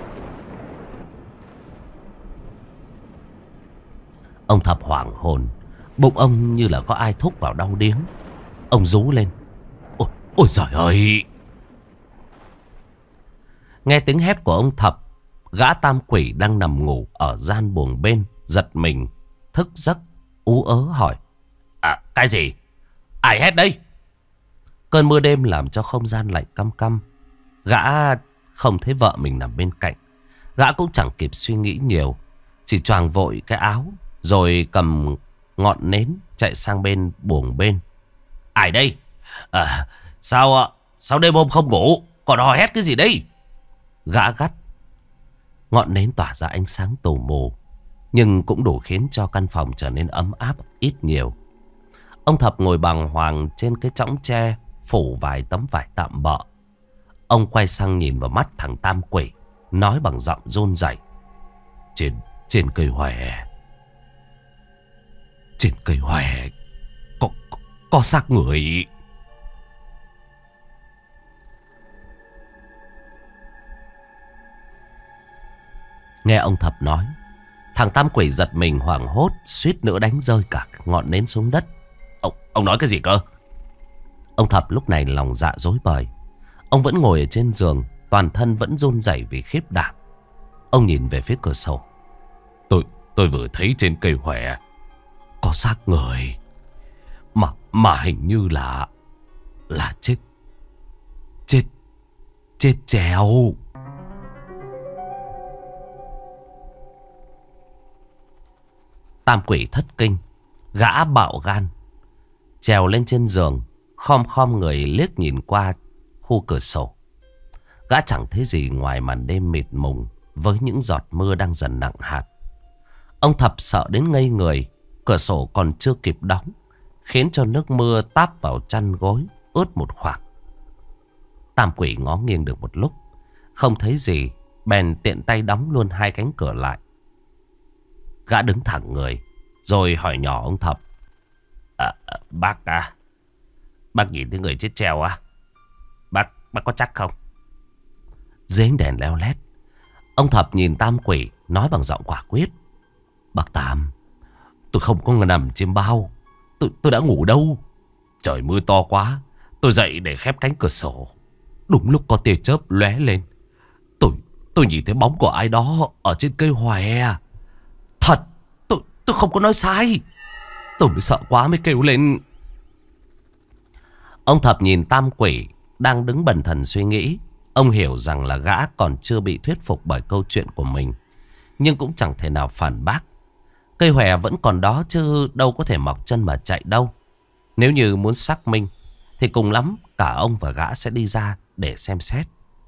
Ông Thập hoảng hồn, bụng ông như là có ai thúc vào đau điếng. Ông rú lên: Ôi giời ơi! Nghe tiếng hét của ông Thập, gã Tam Quỷ đang nằm ngủ ở gian buồng bên giật mình thức giấc, ú ớ hỏi: Cái gì? Ai hét đây? Cơn mưa đêm làm cho không gian lạnh căm căm. Gã không thấy vợ mình nằm bên cạnh. Gã cũng chẳng kịp suy nghĩ nhiều, chỉ choàng vội cái áo, rồi cầm ngọn nến chạy sang bên buồng bên. Ai đây? Sao đêm hôm không ngủ, còn hò hét cái gì đây? Gã gắt. Ngọn nến tỏa ra ánh sáng tù mù, nhưng cũng đủ khiến cho căn phòng trở nên ấm áp ít nhiều. Ông Thập ngồi bàng hoàng trên cái chõng tre phủ vài tấm vải tạm bợ. Ông quay sang nhìn vào mắt thằng Tam Quỷ, nói bằng giọng run rẩy: Trên cây hòe, trên cây hòe có xác người. Nghe ông Thập nói, thằng Tam Quỷ giật mình hoảng hốt, suýt nữa đánh rơi cả ngọn nến xuống đất. Ông nói cái gì cơ? Ông Thập lúc này lòng dạ rối bời. Ông vẫn ngồi ở trên giường, toàn thân vẫn run rẩy vì khiếp đảm. Ông nhìn về phía cửa sổ. Tôi vừa thấy trên cây hòe có xác người, mà hình như là chết treo. Tam Quỷ thất kinh, gã bạo gan trèo lên trên giường, khom người liếc nhìn qua khu cửa sổ. Gã chẳng thấy gì ngoài màn đêm mịt mùng với những giọt mưa đang dần nặng hạt. Ông Thập sợ đến ngây người, Cửa sổ còn chưa kịp đóng, khiến cho nước mưa táp vào chăn gối, ướt một khoảng. Tam quỷ ngó nghiêng được một lúc, không thấy gì, bèn tiện tay đóng luôn hai cánh cửa lại. Gã đứng thẳng người, rồi hỏi nhỏ ông Thập. Bác à, bác nhìn thấy người chết treo à? Bác có chắc không? Dưới ánh đèn leo lét, ông Thập nhìn Tam quỷ, nói bằng giọng quả quyết. Bác Tam, tôi không có nằm trên bao. Tôi đã ngủ đâu. Trời mưa to quá, tôi dậy để khép cánh cửa sổ. Đúng lúc có tia chớp lóe lên, tôi nhìn thấy bóng của ai đó ở trên cây hòe. Thật, tôi không có nói sai. Tôi mới sợ quá mới kêu lên. Ông Thập nhìn Tam quỷ đang đứng bần thần suy nghĩ. Ông hiểu rằng là gã còn chưa bị thuyết phục bởi câu chuyện của mình, nhưng cũng chẳng thể nào phản bác. Cây hòe vẫn còn đó chứ đâu có thể mọc chân mà chạy đâu. Nếu như muốn xác minh thì cùng lắm cả ông và gã sẽ đi ra để xem xét.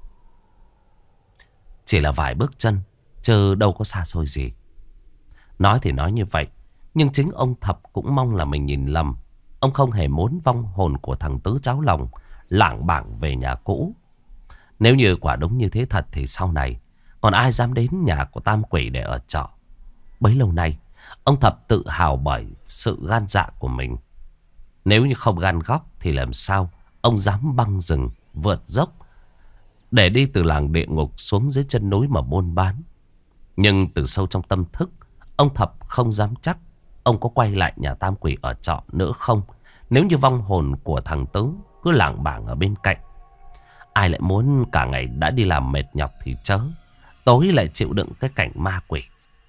Chỉ là vài bước chân, chứ đâu có xa xôi gì. Nói thì nói như vậy, nhưng chính ông Thập cũng mong là mình nhìn lầm. Ông không hề muốn vong hồn của thằng Tứ cháu lòng lảng bảng về nhà cũ. Nếu như quả đúng như thế thật thì sau này còn ai dám đến nhà của Tam quỷ để ở trọ. Bấy lâu nay ông Thập tự hào bởi sự gan dạ của mình. Nếu như không gan góc thì làm sao ông dám băng rừng vượt dốc để đi từ làng địa ngục xuống dưới chân núi mà buôn bán. Nhưng từ sâu trong tâm thức, ông Thập không dám chắc ông có quay lại nhà Tam quỷ ở trọ nữa không, nếu như vong hồn của thằng Tứ cứ lảng bảng ở bên cạnh. Ai lại muốn cả ngày đã đi làm mệt nhọc thì chớ, tối lại chịu đựng cái cảnh ma quỷ.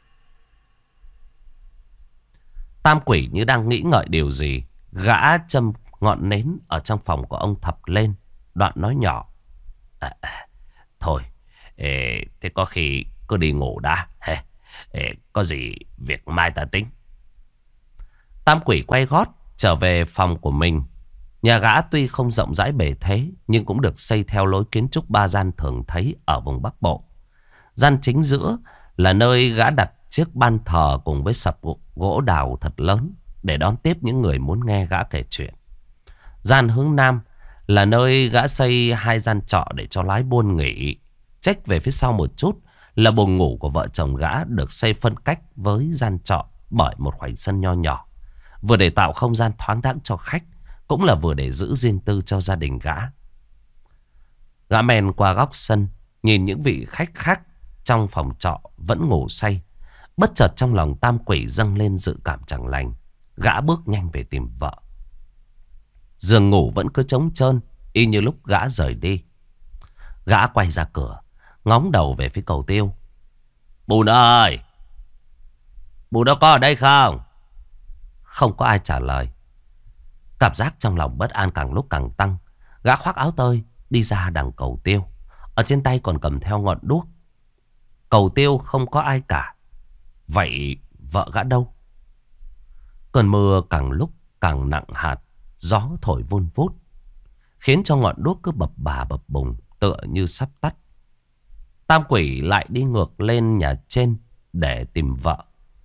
Tam quỷ như đang nghĩ ngợi điều gì, gã châm ngọn nến ở trong phòng của ông Thập lên, đoạn nói nhỏ. Thôi, thế có khi cứ đi ngủ đã. Có gì việc mai ta tính. Tam quỷ quay gót trở về phòng của mình. Nhà gã tuy không rộng rãi bề thế, nhưng cũng được xây theo lối kiến trúc ba gian thường thấy ở vùng Bắc Bộ. Gian chính giữa là nơi gã đặt chiếc ban thờ cùng với sập gỗ đào thật lớn để đón tiếp những người muốn nghe gã kể chuyện. Gian hướng nam là nơi gã xây hai gian trọ để cho lái buôn nghỉ. Chếch về phía sau một chút là buồng ngủ của vợ chồng gã, được xây phân cách với gian trọ bởi một khoảnh sân nho nhỏ, vừa để tạo không gian thoáng đãng cho khách, cũng là vừa để giữ riêng tư cho gia đình gã. Gã men qua góc sân, nhìn những vị khách khác trong phòng trọ vẫn ngủ say. Bất chợt trong lòng Tam quỷ dâng lên dự cảm chẳng lành. Gã bước nhanh về tìm vợ. Giường ngủ vẫn cứ trống trơn, y như lúc gã rời đi. Gã quay ra cửa, ngóng đầu về phía cầu tiêu. Bùn ơi! Bùn đó có ở đây không? Không có ai trả lời. Cảm giác trong lòng bất an càng lúc càng tăng. Gã khoác áo tơi đi ra đằng cầu tiêu, ở trên tay còn cầm theo ngọn đuốc. Cầu tiêu không có ai cả. Vậy vợ gã đâu? Cơn mưa càng lúc càng nặng hạt, gió thổi vun vút, khiến cho ngọn đuốc cứ bập bà bập bùng, tựa như sắp tắt. Tam quỷ lại đi ngược lên nhà trên để tìm vợ.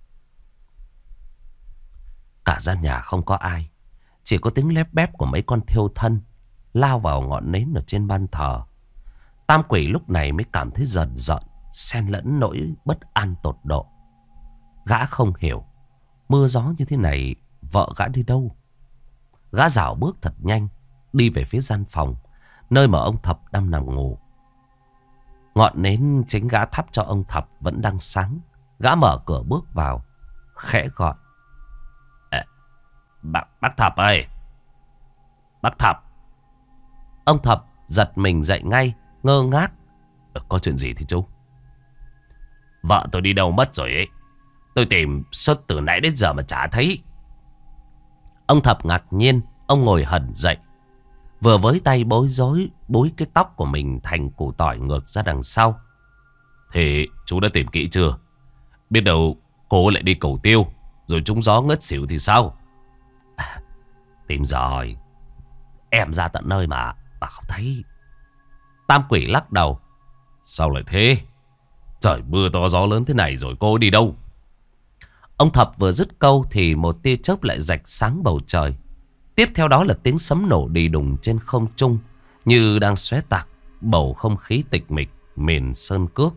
Cả gian nhà không có ai, chỉ có tiếng lép bép của mấy con thiêu thân lao vào ngọn nến ở trên ban thờ. Tam quỷ lúc này mới cảm thấy dần dần xen lẫn nỗi bất an tột độ. Gã không hiểu mưa gió như thế này vợ gã đi đâu. Gã dạo bước thật nhanh đi về phía gian phòng, nơi mà ông Thập đang nằm ngủ. Ngọn nến chính gã thắp cho ông Thập vẫn đang sáng. Gã mở cửa bước vào, khẽ gọi. Bác Thập ơi! Bác Thập! Ông Thập giật mình dậy ngay, ngơ ngác. Có chuyện gì thì chú? Vợ tôi đi đâu mất rồi ấy. Tôi tìm suốt từ nãy đến giờ mà chả thấy. Ông Thập ngạc nhiên. Ông ngồi hẳn dậy, vừa với tay bối rối búi cái tóc của mình thành củ tỏi ngược ra đằng sau. Thì chú đã tìm kỹ chưa? Biết đâu cô lại đi cầu tiêu rồi trúng gió ngất xỉu thì sao? Tìm rồi. Em ra tận nơi mà không thấy. Tam quỷ lắc đầu. Sao lại thế? Trời mưa to gió lớn thế này rồi cô đi đâu? Ông Thập vừa dứt câu thì một tia chớp lại rạch sáng bầu trời. Tiếp theo đó là tiếng sấm nổ đì đùng trên không trung, như đang xé tạc bầu không khí tịch mịch miền sơn cước.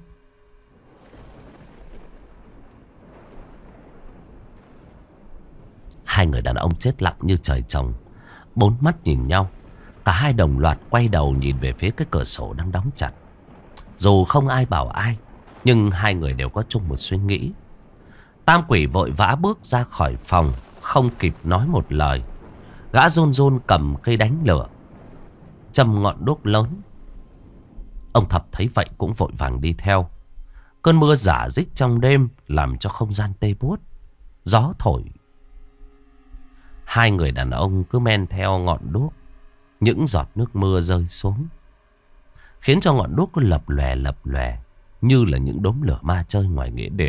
Hai người đàn ông chết lặng như trời trồng, bốn mắt nhìn nhau. Cả hai đồng loạt quay đầu nhìn về phía cái cửa sổ đang đóng chặt. Dù không ai bảo ai, nhưng hai người đều có chung một suy nghĩ. Tam Quỷ vội vã bước ra khỏi phòng, không kịp nói một lời. Gã run run cầm cây đánh lửa, châm ngọn đuốc lớn. Ông Thập thấy vậy cũng vội vàng đi theo. Cơn mưa rả rích trong đêm làm cho không gian tê buốt. Gió thổi. Hai người đàn ông cứ men theo ngọn đuốc. Những giọt nước mưa rơi xuống, khiến cho ngọn đuốc cứ lập lòe như là những đốm lửa ma chơi ngoài nghĩa địa.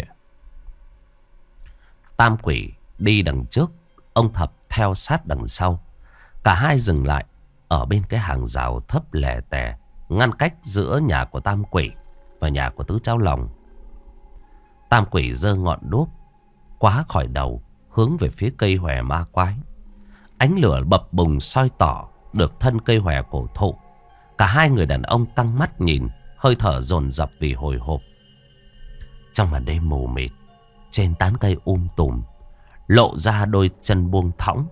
Tam Quỷ đi đằng trước, ông Thập theo sát đằng sau. Cả hai dừng lại ở bên cái hàng rào thấp lè tè ngăn cách giữa nhà của Tam Quỷ và nhà của Tứ Cháu Lòng. Tam Quỷ giơ ngọn đuốc quá khỏi đầu, hướng về phía cây hòe ma quái. Ánh lửa bập bùng soi tỏ được thân cây hòe cổ thụ. Cả hai người đàn ông căng mắt nhìn, hơi thở dồn dập vì hồi hộp. Trong màn đêm mù mịt, trên tán cây tùm lộ ra đôi chân buông thõng.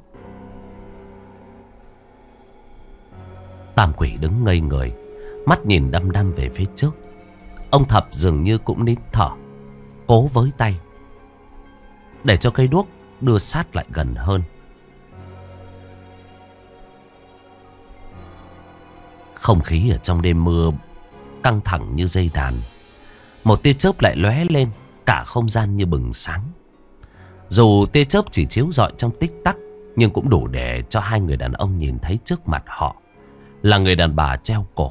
Tam Quỷ đứng ngây người, mắt nhìn đăm đăm về phía trước. Ông Thập dường như cũng nín thở, cố với tay để cho cây đuốc đưa sát lại gần hơn. Không khí ở trong đêm mưa căng thẳng như dây đàn. Một tia chớp lại lóe lên, cả không gian như bừng sáng. Dù tia chớp chỉ chiếu rọi trong tích tắc, nhưng cũng đủ để cho hai người đàn ông nhìn thấy trước mặt họ là người đàn bà treo cổ.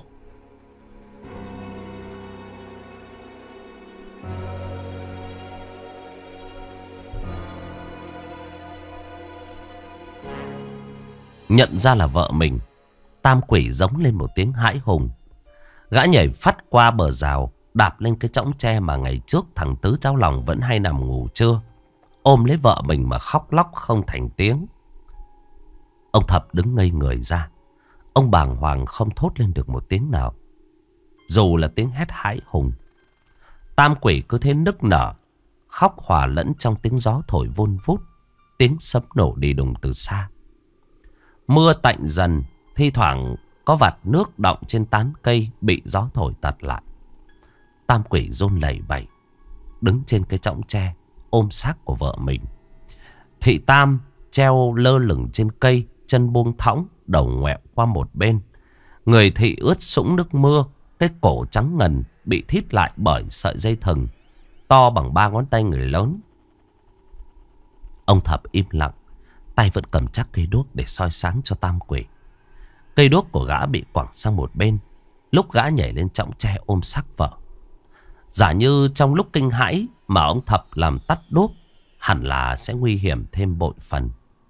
Nhận ra là vợ mình, Tam Quỷ giống lên một tiếng hãi hùng. Gã nhảy phắt qua bờ rào, đạp lên cái chõng tre mà ngày trước thằng Tứ Cháu Lòng vẫn hay nằm ngủ trưa, ôm lấy vợ mình mà khóc lóc không thành tiếng. Ông Thập đứng ngây người ra. Ông bàng hoàng không thốt lên được một tiếng nào, dù là tiếng hét hãi hùng. Tam Quỷ cứ thế nức nở, khóc hòa lẫn trong tiếng gió thổi vun vút, tiếng sấm nổ đi đùng từ xa. Mưa tạnh dần, thi thoảng có vạt nước đọng trên tán cây bị gió thổi tạt lại. Tam Quỷ run lẩy bẩy, đứng trên cái chõng tre ôm xác của vợ mình. Thị Tam treo lơ lửng trên cây, chân buông thõng, đầu ngoẹo qua một bên. Người thị ướt sũng nước mưa, cái cổ trắng ngần bị thít lại bởi sợi dây thừng to bằng 3 ngón tay người lớn. Ông Thập im lặng, tay vẫn cầm chắc cây đuốc để soi sáng cho Tam Quỷ. Cây đuốc của gã bị quẳng sang một bên lúc gã nhảy lên chõng tre ôm xác vợ. Giả như trong lúc kinh hãi mà ông Thập làm tắt đuốc, hẳn là sẽ nguy hiểm thêm bội phần.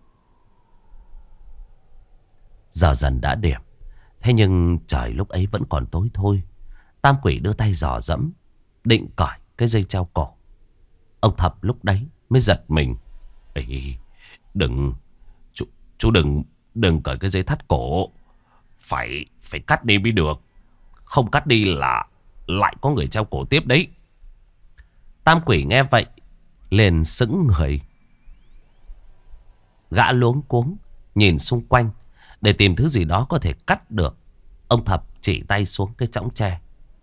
Giờ dần đã điểm, thế nhưng trời lúc ấy vẫn còn tối thôi. Tam Quỷ đưa tay dò dẫm, định cởi cái dây treo cổ. Ông Thập lúc đấy mới giật mình. Ê, đừng, chú đừng cởi cái dây thắt cổ. Phải cắt đi mới được. Không cắt đi là lại có người treo cổ tiếp đấy. Tam Quỷ nghe vậy liền sững người. Gã luống cuống nhìn xung quanh để tìm thứ gì đó có thể cắt được. Ông Thập chỉ tay xuống cái chõng tre.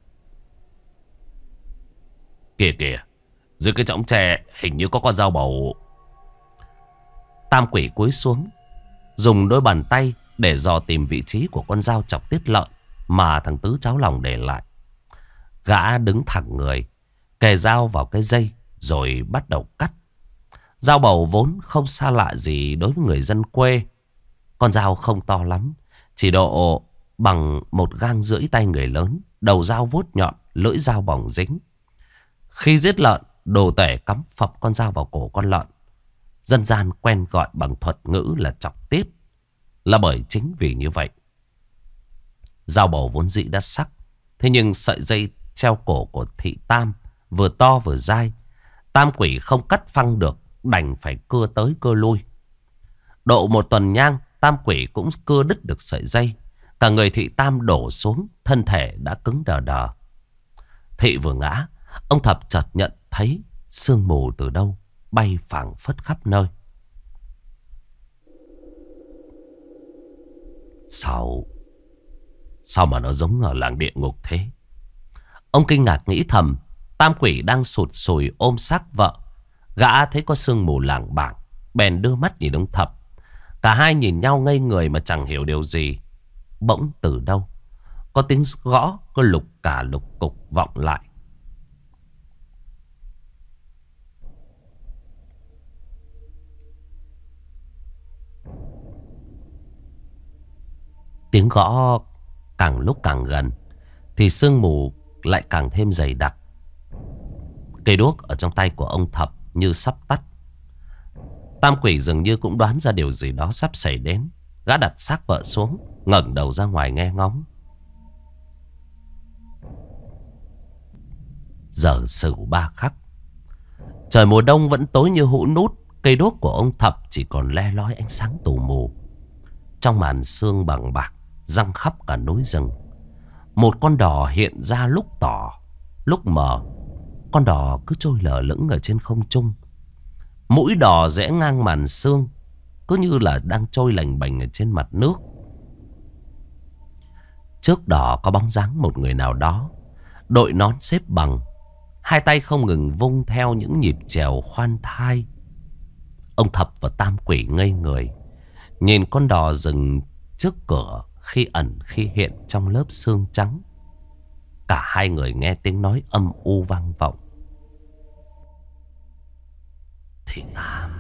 Kìa kìa, dưới cái chõng tre hình như có con dao bầu. Tam Quỷ cúi xuống, dùng đôi bàn tay để dò tìm vị trí của con dao chọc tiết lợn mà thằng Tứ Cháu Lòng để lại. Gã đứng thẳng người, kề dao vào cái dây rồi bắt đầu cắt. Dao bầu vốn không xa lạ gì đối với người dân quê. Con dao không to lắm, chỉ độ bằng 1,5 gang tay người lớn. Đầu dao vuốt nhọn, lưỡi dao bỏng dính. Khi giết lợn, đồ tể cắm phập con dao vào cổ con lợn. Dân gian quen gọi bằng thuật ngữ là chọc tiếp, là bởi chính vì như vậy. Dao bầu vốn dĩ đã sắc, thế nhưng sợi dây treo cổ của thị Tam vừa to vừa dai. Tam Quỷ không cắt phăng được, đành phải cưa tới cưa lui. Độ một tuần nhang, tam quỷ cũng cưa đứt được sợi dây. Cả người thị tam đổ xuống, thân thể đã cứng đờ đờ. Thị vừa ngã, ông Thập chợt nhận thấy sương mù từ đâu bay phảng phất khắp nơi. Sao mà nó giống ở làng địa ngục thế? Ông kinh ngạc nghĩ thầm. Tam quỷ đang sụt sùi ôm xác vợ. Gã thấy có sương mù lảng bảng, bèn đưa mắt nhìn ông Thập. Cả hai nhìn nhau ngây người mà chẳng hiểu điều gì. Bỗng từ đâu có tiếng gõ, có lục cả lục cục vọng lại. Tiếng gõ càng lúc càng gần, thì sương mù lại càng thêm dày đặc. Cây đuốc ở trong tay của ông Thập như sắp tắt. Tam quỷ dường như cũng đoán ra điều gì đó sắp xảy đến. Gã đặt xác vợ xuống, ngẩng đầu ra ngoài nghe ngóng. Giờ Sửu 3 khắc. Trời mùa đông vẫn tối như hũ nút. Cây đuốc của ông Thập chỉ còn le lói ánh sáng tù mù. Trong màn sương bằng bạc giăng khắp cả núi rừng. Một con đò hiện ra lúc tỏ lúc mờ. Con đò cứ trôi lờ lững ở trên không trung. Mũi đò rẽ ngang màn sương, cứ như là đang trôi lành bềnh ở trên mặt nước. Trước đò có bóng dáng một người nào đó, đội nón xếp bằng, hai tay không ngừng vung theo những nhịp chèo khoan thai. Ông Thập và tam quỷ ngây người, nhìn con đò dừng trước cửa, khi ẩn khi hiện trong lớp sương trắng. Cả hai người nghe tiếng nói âm u vang vọng. Thị Tam,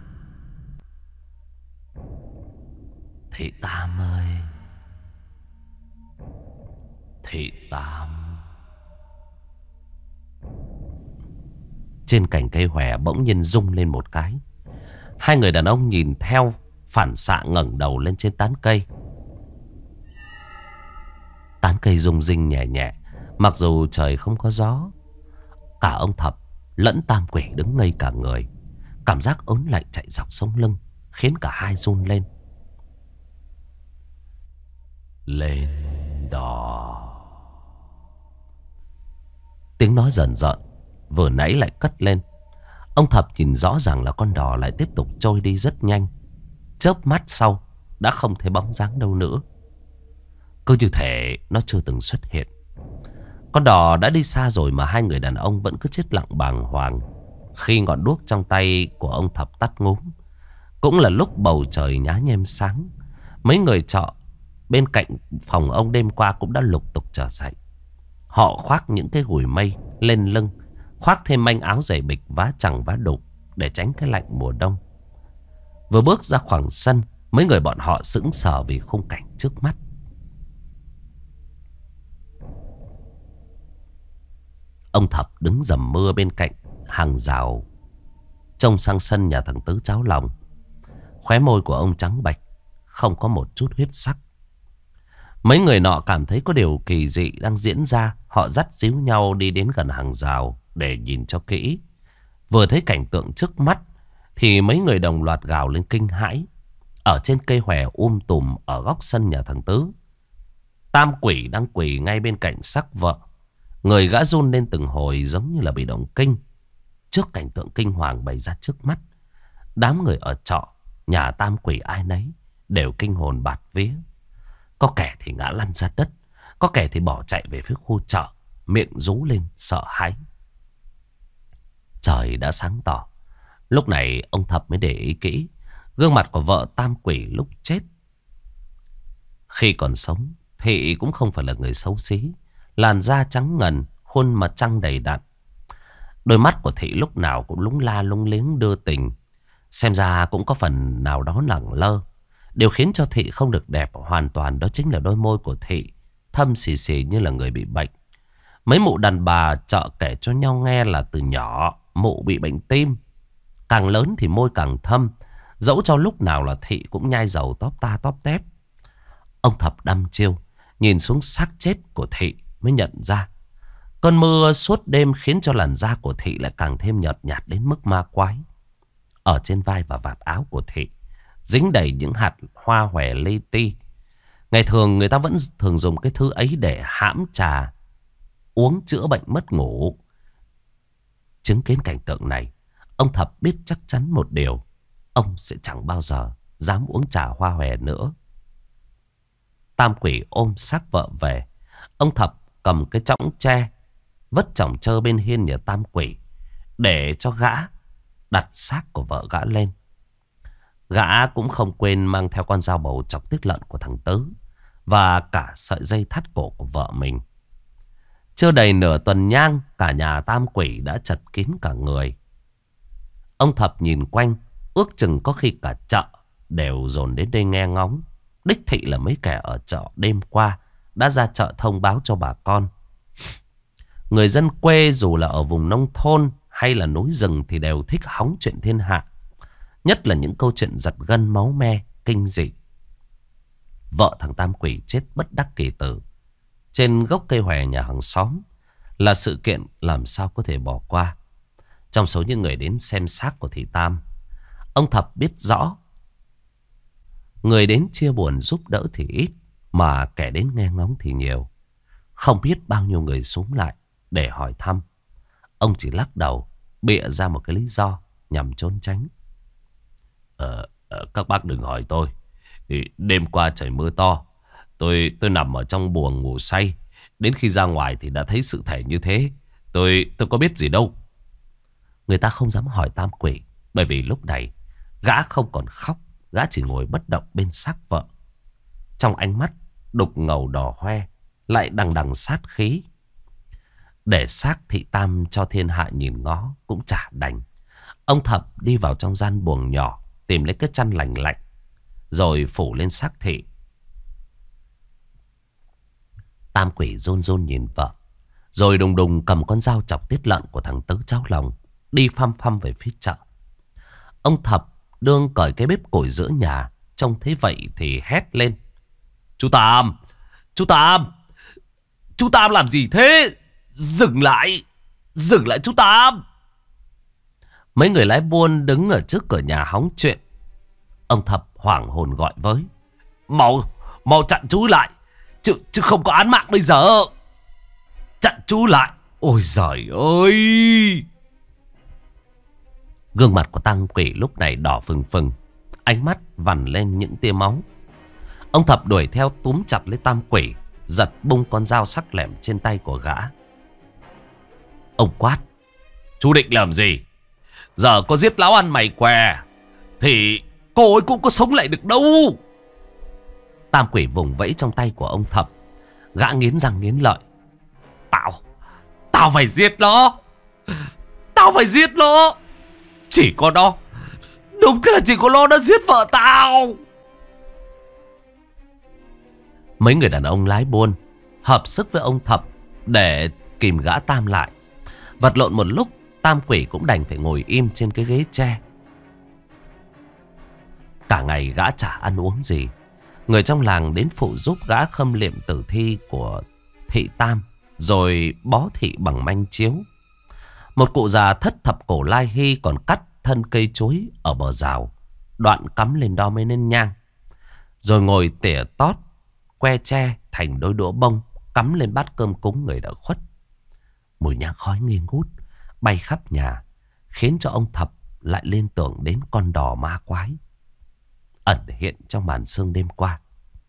Thị Tam ơi, Thị Tam. Trên cành cây hòe bỗng nhiên rung lên một cái. Hai người đàn ông nhìn theo, phản xạ ngẩng đầu lên trên tán cây. Tán cây rung rinh nhẹ nhẹ, mặc dù trời không có gió. Cả ông Thập lẫn tam quỷ đứng ngây cả người. Cảm giác ớn lạnh chạy dọc sống lưng, khiến cả hai run lên. Lên đò. Tiếng nói dần dần vừa nãy lại cất lên. Ông Thập nhìn rõ ràng là con đò lại tiếp tục trôi đi rất nhanh. Chớp mắt sau đã không thấy bóng dáng đâu nữa. Cứ như thể nó chưa từng xuất hiện. Con đò đã đi xa rồi mà hai người đàn ông vẫn cứ chết lặng bàng hoàng. Khi ngọn đuốc trong tay của ông Thập tắt ngúm, cũng là lúc bầu trời nhá nhem sáng. Mấy người trọ bên cạnh phòng ông đêm qua cũng đã lục tục trở dậy. Họ khoác những cái gùi mây lên lưng, khoác thêm manh áo dày bịch vá chằng vá đục để tránh cái lạnh mùa đông. Vừa bước ra khoảng sân, mấy người bọn họ sững sờ vì khung cảnh trước mắt. Ông Thập đứng dầm mưa bên cạnh hàng rào, trông sang sân nhà thằng Tứ cháo lòng. Khóe môi của ông trắng bệch, không có một chút huyết sắc. Mấy người nọ cảm thấy có điều kỳ dị đang diễn ra. Họ dắt díu nhau đi đến gần hàng rào để nhìn cho kỹ. Vừa thấy cảnh tượng trước mắt thì mấy người đồng loạt gào lên kinh hãi. Ở trên cây hòe tùm ở góc sân nhà thằng Tứ, tam quỷ đang quỳ ngay bên cạnh xác vợ. Người gã run lên từng hồi giống như là bị động kinh trước cảnh tượng kinh hoàng bày ra trước mắt. Đám người ở trọ nhà tam quỷ ai nấy đều kinh hồn bạt vía. Có kẻ thì ngã lăn ra đất, có kẻ thì bỏ chạy về phía khu chợ, miệng rú lên sợ hãi. Trời đã sáng tỏ. Lúc này ông Thập mới để ý kỹ gương mặt của vợ tam quỷ lúc chết. Khi còn sống, Thị cũng không phải là người xấu xí. Làn da trắng ngần, khuôn mặt trăng đầy đặn. Đôi mắt của Thị lúc nào cũng lúng la lúng liếng đưa tình. Xem ra cũng có phần nào đó lẳng lơ. Điều khiến cho Thị không được đẹp hoàn toàn đó chính là đôi môi của Thị thâm xì xì như là người bị bệnh. Mấy mụ đàn bà chợ kể cho nhau nghe là từ nhỏ mụ bị bệnh tim. Càng lớn thì môi càng thâm. Dẫu cho lúc nào là Thị cũng nhai dầu tóp ta tóp tép. Ông Thập đăm chiêu nhìn xuống xác chết của Thị mới nhận ra cơn mưa suốt đêm khiến cho làn da của Thị lại càng thêm nhợt nhạt đến mức ma quái. ở trên vai và vạt áo của Thị dính đầy những hạt hoa hòe li ti. Ngày thường người ta vẫn thường dùng cái thứ ấy để hãm trà uống chữa bệnh mất ngủ. Chứng kiến cảnh tượng này, ông Thập biết chắc chắn một điều: ông sẽ chẳng bao giờ dám uống trà hoa hòe nữa. Tam Quỷ ôm xác vợ về. Ông Thập cầm cái chõng tre vất chồng chơ bên hiên nhà Tam Quỷ để cho gã đặt xác của vợ gã lên. Gã cũng không quên mang theo con dao bầu chọc tiết lợn của thằng Tứ và cả sợi dây thắt cổ của vợ mình. Chưa đầy nửa tuần nhang, cả nhà Tam Quỷ đã chật kín cả người. Ông Thập nhìn quanh, ước chừng có khi cả chợ đều dồn đến đây nghe ngóng. Đích thị là mấy kẻ ở chợ đêm qua đã ra chợ thông báo cho bà con. Người dân quê dù là ở vùng nông thôn hay là núi rừng thì đều thích hóng chuyện thiên hạ. Nhất là những câu chuyện giật gân máu me, kinh dị. Vợ thằng Tam Quỷ chết bất đắc kỳ tử trên gốc cây hòe nhà hàng xóm là sự kiện làm sao có thể bỏ qua. Trong số những người đến xem xác của Thị Tam, ông Thập biết rõ người đến chia buồn giúp đỡ thì ít, mà kẻ đến nghe ngóng thì nhiều. Không biết bao nhiêu người xúm lại để hỏi thăm. Ông chỉ lắc đầu, bịa ra một cái lý do nhằm trốn tránh. Các bác đừng hỏi tôi. Đêm qua trời mưa to, tôi nằm ở trong buồng ngủ say. Đến khi ra ngoài thì đã thấy sự thể như thế. Tôi có biết gì đâu. Người ta không dám hỏi Tam Quỷ, bởi vì lúc này gã không còn khóc. Gã chỉ ngồi bất động bên xác vợ. Trong ánh mắt đục ngầu đỏ hoe, lại đằng đằng sát khí. Để xác Thị Tam cho thiên hạ nhìn ngó cũng chả đành. Ông Thập đi vào trong gian buồng nhỏ, tìm lấy cái chăn lành lạnh, rồi phủ lên xác Thị. Tam Quỷ run run nhìn vợ, rồi đùng đùng cầm con dao chọc tiết lợn của thằng Tứ cháu lòng, đi phăm phăm về phía chợ. Ông Thập đương cởi cái bếp củi giữa nhà, trông thấy vậy thì hét lên: Chú Tam! Chú Tam! Chú Tam làm gì thế? Dừng lại! Dừng lại chú Tam! Mấy người lái buôn đứng ở trước cửa nhà hóng chuyện. Ông Thập hoảng hồn gọi với: Mau chặn chú lại! Chứ không có án mạng bây giờ! Chặn chú lại! Ôi giời ơi! Gương mặt của Tam Quỷ lúc này đỏ phừng phừng, ánh mắt vằn lên những tia máu. Ông Thập đuổi theo túm chặt lấy Tam Quỷ, giật bung con dao sắc lẹm trên tay của gã. Ông quát: Chú định làm gì? Giờ có giết lão ăn mày què thì cô ấy cũng có sống lại được đâu. Tam Quỷ vùng vẫy trong tay của ông Thập. Gã nghiến răng nghiến lợi: Tao phải giết nó! Tao phải giết nó! Chỉ có nó! Đúng thế là chỉ có nó đã giết vợ tao! Mấy người đàn ông lái buôn hợp sức với ông Thập để kìm gã Tam lại. Vật lộn một lúc, Tam Quỷ cũng đành phải ngồi im trên cái ghế tre. Cả ngày gã chả ăn uống gì. Người trong làng đến phụ giúp gã khâm liệm tử thi của Thị Tam, rồi bó thị bằng manh chiếu. Một cụ già thất thập cổ lai hy còn cắt thân cây chuối ở bờ rào, đoạn cắm lên đó mới nên nhang, rồi ngồi tỉa tót que tre thành đôi đũa bông, cắm lên bát cơm cúng người đã khuất. Mùi nhang khói nghi ngút bay khắp nhà, khiến cho ông Thập lại liên tưởng đến con đò ma quái ẩn hiện trong màn sương đêm qua.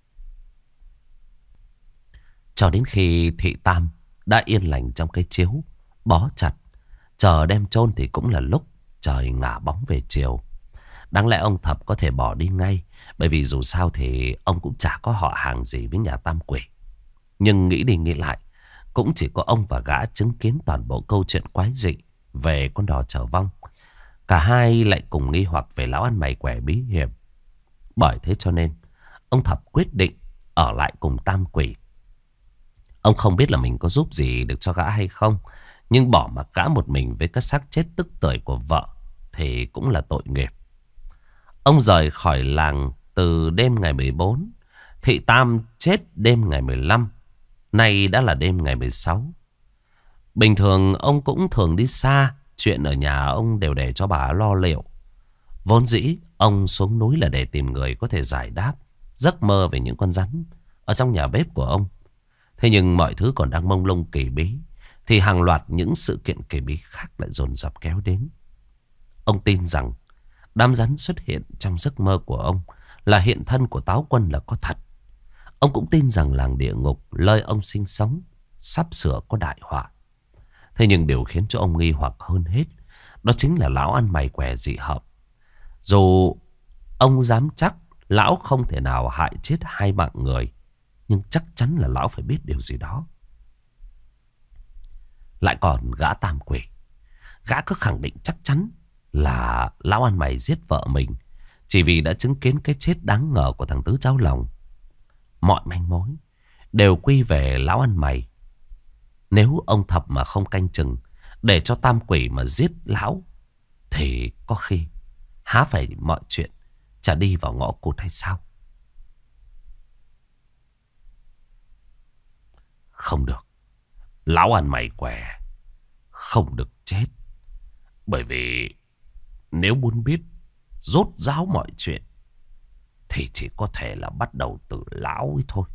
Cho đến khi Thị Tam đã yên lành trong cái chiếu, bó chặt, chờ đem chôn thì cũng là lúc trời ngả bóng về chiều. Đáng lẽ ông Thập có thể bỏ đi ngay, bởi vì dù sao thì ông cũng chả có họ hàng gì với nhà Tam Quỷ. Nhưng nghĩ đi nghĩ lại, cũng chỉ có ông và gã chứng kiến toàn bộ câu chuyện quái dị về con đò chở vong. Cả hai lại cùng nghi hoặc về lão ăn mày quẻ bí hiểm. Bởi thế cho nên ông Thập quyết định ở lại cùng Tam Quỷ. Ông không biết là mình có giúp gì được cho gã hay không, nhưng bỏ mặc gã một mình với cái xác chết tức tưởi của vợ thì cũng là tội nghiệp. Ông rời khỏi làng từ đêm ngày 14. Thị Tam chết đêm ngày 15. Nay đã là đêm ngày 16. Bình thường ông cũng thường đi xa, chuyện ở nhà ông đều để cho bà lo liệu. Vốn dĩ ông xuống núi là để tìm người có thể giải đáp giấc mơ về những con rắn ở trong nhà bếp của ông. Thế nhưng mọi thứ còn đang mông lung kỳ bí thì hàng loạt những sự kiện kỳ bí khác lại dồn dập kéo đến. Ông tin rằng đám rắn xuất hiện trong giấc mơ của ông là hiện thân của Táo Quân là có thật. Ông cũng tin rằng làng địa ngục nơi ông sinh sống sắp sửa có đại họa. Thế nhưng điều khiến cho ông nghi hoặc hơn hết đó chính là lão ăn mày què dị hợm. Dù ông dám chắc lão không thể nào hại chết 2 mạng người, nhưng chắc chắn là lão phải biết điều gì đó. Lại còn gã tam quỷ. Gã cứ khẳng định chắc chắn là lão ăn mày giết vợ mình chỉ vì đã chứng kiến cái chết đáng ngờ của thằng Tứ Cháu Lòng. Mọi manh mối đều quy về lão ăn mày. Nếu ông Thập mà không canh chừng để cho tam quỷ mà giết lão thì có khi há phải mọi chuyện chả đi vào ngõ cụt hay sao? Không được. Lão ăn mày què không được chết. Bởi vì nếu muốn biết rốt ráo mọi chuyện thì chỉ có thể là bắt đầu từ lão ấy thôi.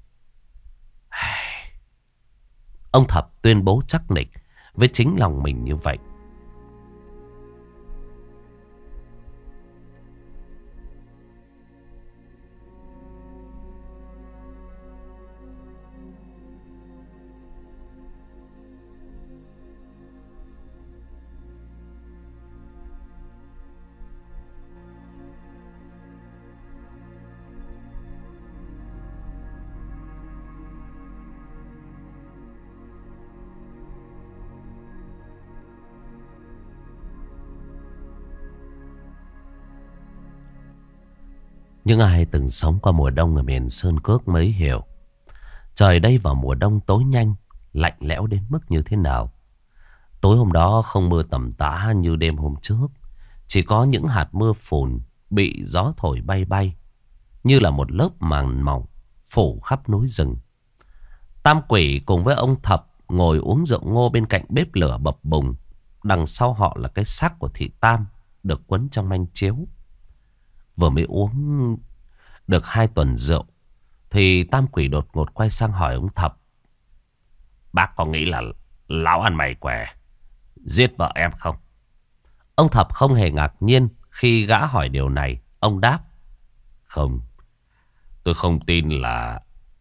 Ông Thập tuyên bố chắc nịch với chính lòng mình như vậy. Những ai từng sống qua mùa đông ở miền Sơn Cước mới hiểu trời đây vào mùa đông tối nhanh, lạnh lẽo đến mức như thế nào. Tối hôm đó không mưa tầm tã như đêm hôm trước, chỉ có những hạt mưa phùn bị gió thổi bay bay như là một lớp màng mỏng phủ khắp núi rừng. Tam quỷ cùng với ông Thập ngồi uống rượu ngô bên cạnh bếp lửa bập bùng. Đằng sau họ là cái xác của thị Tam được quấn trong manh chiếu. Vừa mới uống được 2 tuần rượu thì tam quỷ đột ngột quay sang hỏi ông Thập: "Bác có nghĩ là lão ăn mày què giết vợ em không?" Ông Thập không hề ngạc nhiên khi gã hỏi điều này. Ông đáp: "Không, tôi không tin là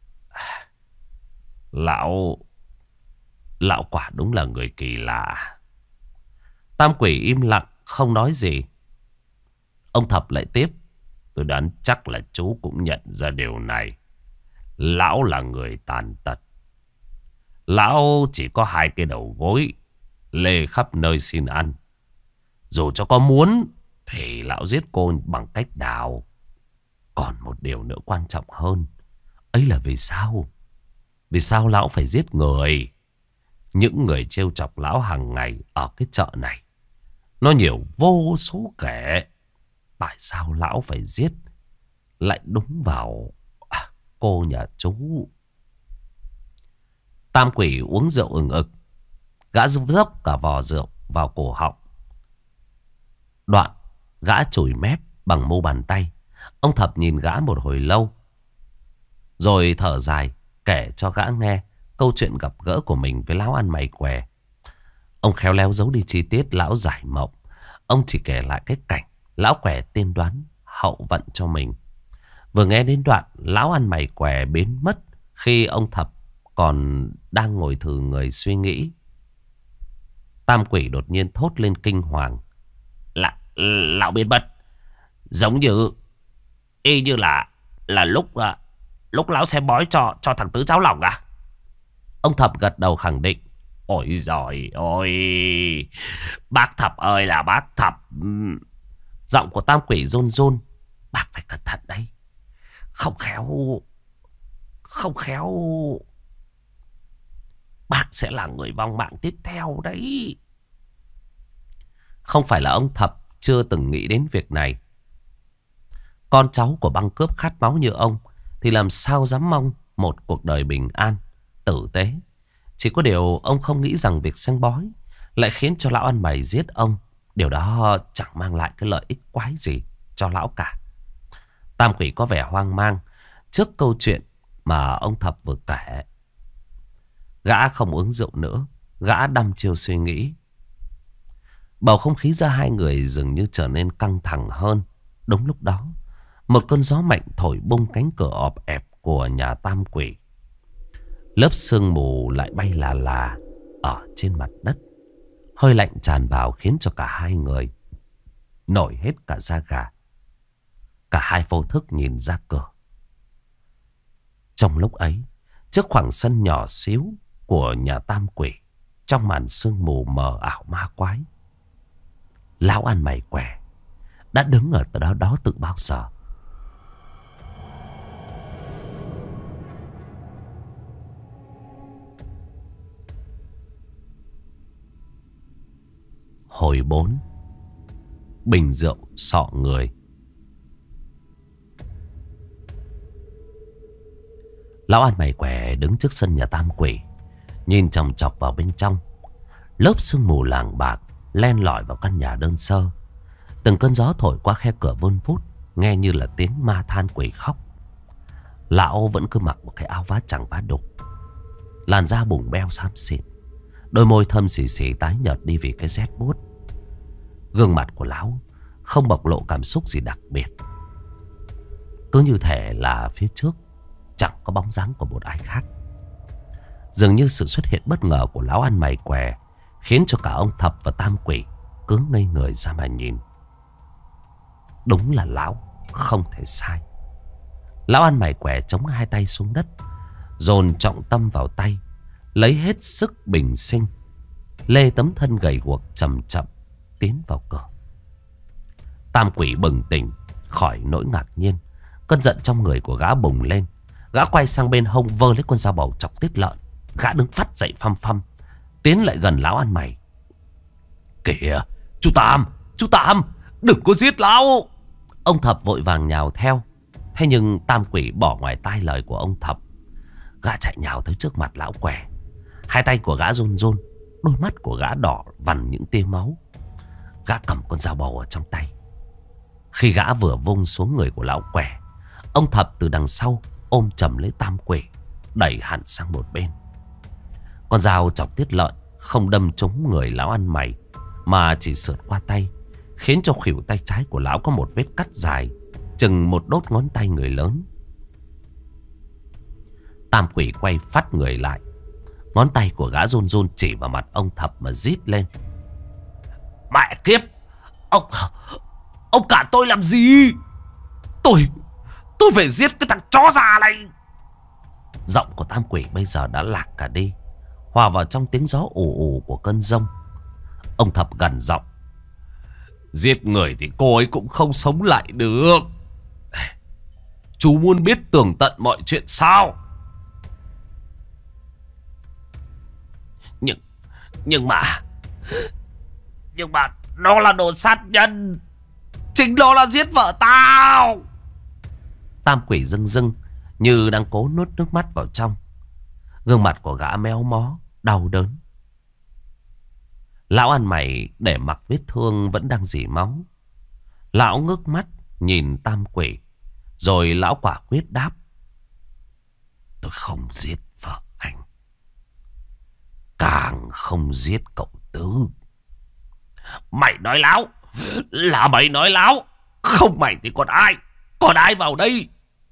Lão quả đúng là người kỳ lạ." Tam quỷ im lặng không nói gì. Ông Thập lại tiếp: "Tôi đoán chắc là chú cũng nhận ra điều này. Lão là người tàn tật. Lão chỉ có 2 cái đầu gối, lê khắp nơi xin ăn. Dù cho có muốn thì lão giết cô bằng cách nào? Còn một điều nữa quan trọng hơn, ấy là vì sao? Vì sao lão phải giết người? Những người trêu chọc lão hàng ngày ở cái chợ này nó nhiều vô số kể. Tại sao lão phải giết lại đúng vào cô nhà chú?" Tam quỷ uống rượu ừng ực. Gã dốc cả vò rượu vào cổ họng. Đoạn gã chùi mép bằng mu bàn tay. Ông Thập nhìn gã một hồi lâu rồi thở dài kể cho gã nghe câu chuyện gặp gỡ của mình với lão ăn mày què. Ông khéo léo giấu đi chi tiết lão giải mộng. Ông chỉ kể lại cái cảnh lão què tiên đoán hậu vận cho mình. Vừa nghe đến đoạn lão ăn mày què biến mất khi ông Thập còn đang ngồi thừ người suy nghĩ, tam quỷ đột nhiên thốt lên kinh hoàng: Lão biến mất giống như y như là lúc lão xem bói cho thằng Tứ Cháu Lòng à? Ông Thập gật đầu khẳng định: "Ôi giời ơi, bác Thập ơi là bác Thập." Giọng của tam quỷ run run: "Bác phải cẩn thận đấy. Không khéo bác sẽ là người vong mạng tiếp theo đấy." Không phải là ông Thập chưa từng nghĩ đến việc này. Con cháu của băng cướp khát máu như ông thì làm sao dám mong một cuộc đời bình an, tử tế. Chỉ có điều ông không nghĩ rằng việc xem bói lại khiến cho lão ăn mày giết ông. Điều đó chẳng mang lại cái lợi ích quái gì. cho lão cả. Tam quỷ có vẻ hoang mang trước câu chuyện mà ông Thập vừa kể. Gã không uống rượu nữa, gã đăm chiêu suy nghĩ. Bầu không khí giữa hai người dường như trở nên căng thẳng hơn. Đúng lúc đó, một cơn gió mạnh thổi bung cánh cửa ọp ẹp của nhà Tam Quỷ. Lớp sương mù lại bay là là ở trên mặt đất. Hơi lạnh tràn vào khiến cho cả hai người nổi hết cả da gà. Cả hai vô thức nhìn ra cửa. Trong lúc ấy, trước khoảng sân nhỏ xíu của nhà Tam Quỷ, trong màn sương mù mờ ảo ma quái, lão ăn mày què đã đứng ở đó từ bao giờ. Hồi 4. Bình rượu sọ người. Lão ăn mày què đứng trước sân nhà Tam Quỷ, nhìn chòng chọc vào bên trong. Lớp sương mù làng bạc len lỏi vào căn nhà đơn sơ. Từng cơn gió thổi qua khe cửa vun vút, nghe như là tiếng ma than quỷ khóc. Lão vẫn cứ mặc một cái áo vá chẳng vá đục, làn da bùng beo xám xịt, đôi môi thâm xì xì tái nhợt đi vì cái rét buốt. Gương mặt của lão không bộc lộ cảm xúc gì đặc biệt, cứ như thể là phía trước chẳng có bóng dáng của một ai khác. Dường như sự xuất hiện bất ngờ của lão ăn mày què khiến cho cả ông Thập và Tam Quỷ cứ ngây người ra mà nhìn. Đúng là lão không thể sai. Lão ăn mày què chống hai tay xuống đất, dồn trọng tâm vào tay, lấy hết sức bình sinh, lê tấm thân gầy guộc chậm chậm tiến vào cửa. Tam Quỷ bừng tỉnh khỏi nỗi ngạc nhiên, cơn giận trong người của gã bùng lên. Gã quay sang bên hông vơ lấy con dao bầu chọc tiết lợn. Gã đứng phắt dậy phăm phăm, tiến lại gần lão ăn mày. Kìa, chú Tam, đừng có giết lão. Ông Thập vội vàng nhào theo. Thế nhưng Tam Quỷ bỏ ngoài tai lời của ông Thập. Gã chạy nhào tới trước mặt lão què. Hai tay của gã run run, đôi mắt của gã đỏ vằn những tia máu. Gã cầm con dao bầu ở trong tay. Khi gã vừa vung xuống người của lão què, ông Thập từ đằng sau ôm chầm lấy Tam Quỷ, đẩy hẳn sang một bên. Con dao chọc tiết lợn không đâm trúng người lão ăn mày, mà chỉ sượt qua tay, khiến cho khuỷu tay trái của lão có một vết cắt dài chừng một đốt ngón tay người lớn. Tam Quỷ quay phắt người lại, ngón tay của gã run run chỉ vào mặt ông Thập mà rít lên. Mẹ kiếp, ông cả tôi làm gì? Tôi phải giết cái thằng chó già này. Giọng của Tam Quỷ bây giờ đã lạc cả đi, hòa vào trong tiếng gió ù ù của cơn giông. Ông Thập gằn giọng. Giết người thì cô ấy cũng không sống lại được. Chú muốn biết tường tận mọi chuyện sao? Nhưng mà nó là đồ sát nhân. Chính nó là giết vợ tao. Tam Quỷ rưng rưng như đang cố nuốt nước mắt vào trong. Gương mặt của gã méo mó, đau đớn. Lão ăn mày để mặc vết thương vẫn đang rỉ máu. Lão ngước mắt nhìn Tam Quỷ, rồi lão quả quyết đáp. Tôi không giết vợ anh, càng không giết cậu Tứ. Mày nói láo. Là mày nói láo. Không mày thì còn ai? Còn ai vào đây?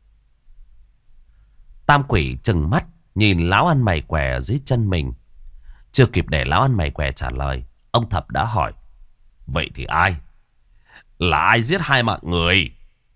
Tam Quỷ trừng mắt nhìn lão ăn mày què ở dưới chân mình. Chưa kịp để lão ăn mày què trả lời, ông Thập đã hỏi. Vậy thì ai? Là ai giết hai mạng người?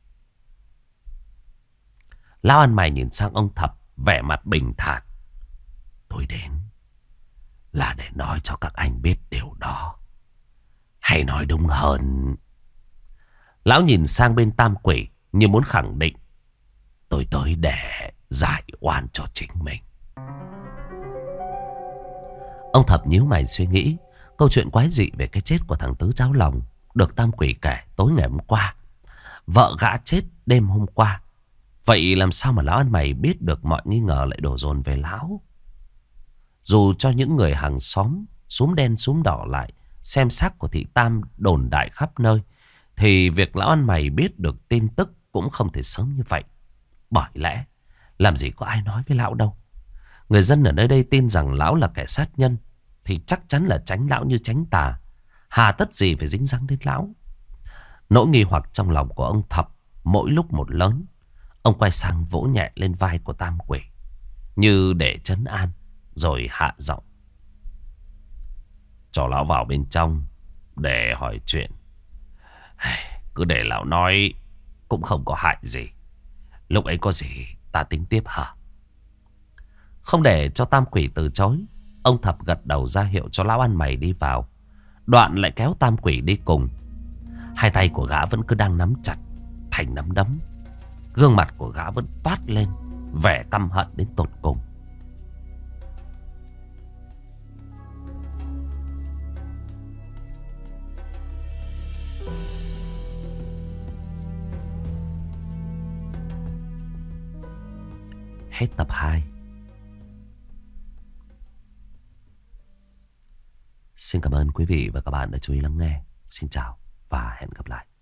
Lão ăn mày nhìn sang ông Thập, vẻ mặt bình thản. Tôi đến là để nói cho các anh biết điều đó. Hay nói đúng hơn, lão nhìn sang bên Tam Quỷ như muốn khẳng định. Tôi tới để giải oan cho chính mình. Ông Thập nhíu mày suy nghĩ. Câu chuyện quái dị về cái chết của thằng Tứ Cháo Lòng được Tam Quỷ kể tối ngày hôm qua. Vợ gã chết đêm hôm qua. Vậy làm sao mà lão ăn mày biết được mọi nghi ngờ lại đổ dồn về lão? Dù cho những người hàng xóm, xúm đen xúm đỏ lại xem xác của thị Tam đồn đại khắp nơi, thì việc lão ăn mày biết được tin tức cũng không thể sớm như vậy. Bởi lẽ làm gì có ai nói với lão đâu. Người dân ở nơi đây tin rằng lão là kẻ sát nhân thì chắc chắn là tránh lão như tránh tà. Hà tất gì phải dính dáng đến lão. Nỗi nghi hoặc trong lòng của ông Thập mỗi lúc một lớn. Ông quay sang vỗ nhẹ lên vai của Tam Quỷ, như để trấn an, rồi hạ giọng: cho lão vào bên trong để hỏi chuyện. Cứ để lão nói cũng không có hại gì. Lúc ấy có gì ta tính tiếp hả? Không để cho Tam Quỷ từ chối, ông Thập gật đầu ra hiệu cho lão ăn mày đi vào. Đoạn lại kéo Tam Quỷ đi cùng. Hai tay của gã vẫn cứ đang nắm chặt thành nắm đấm. Gương mặt của gã vẫn toát lên vẻ căm hận đến tột cùng. Hết tập 2. Xin cảm ơn quý vị và các bạn đã chú ý lắng nghe. Xin chào và hẹn gặp lại.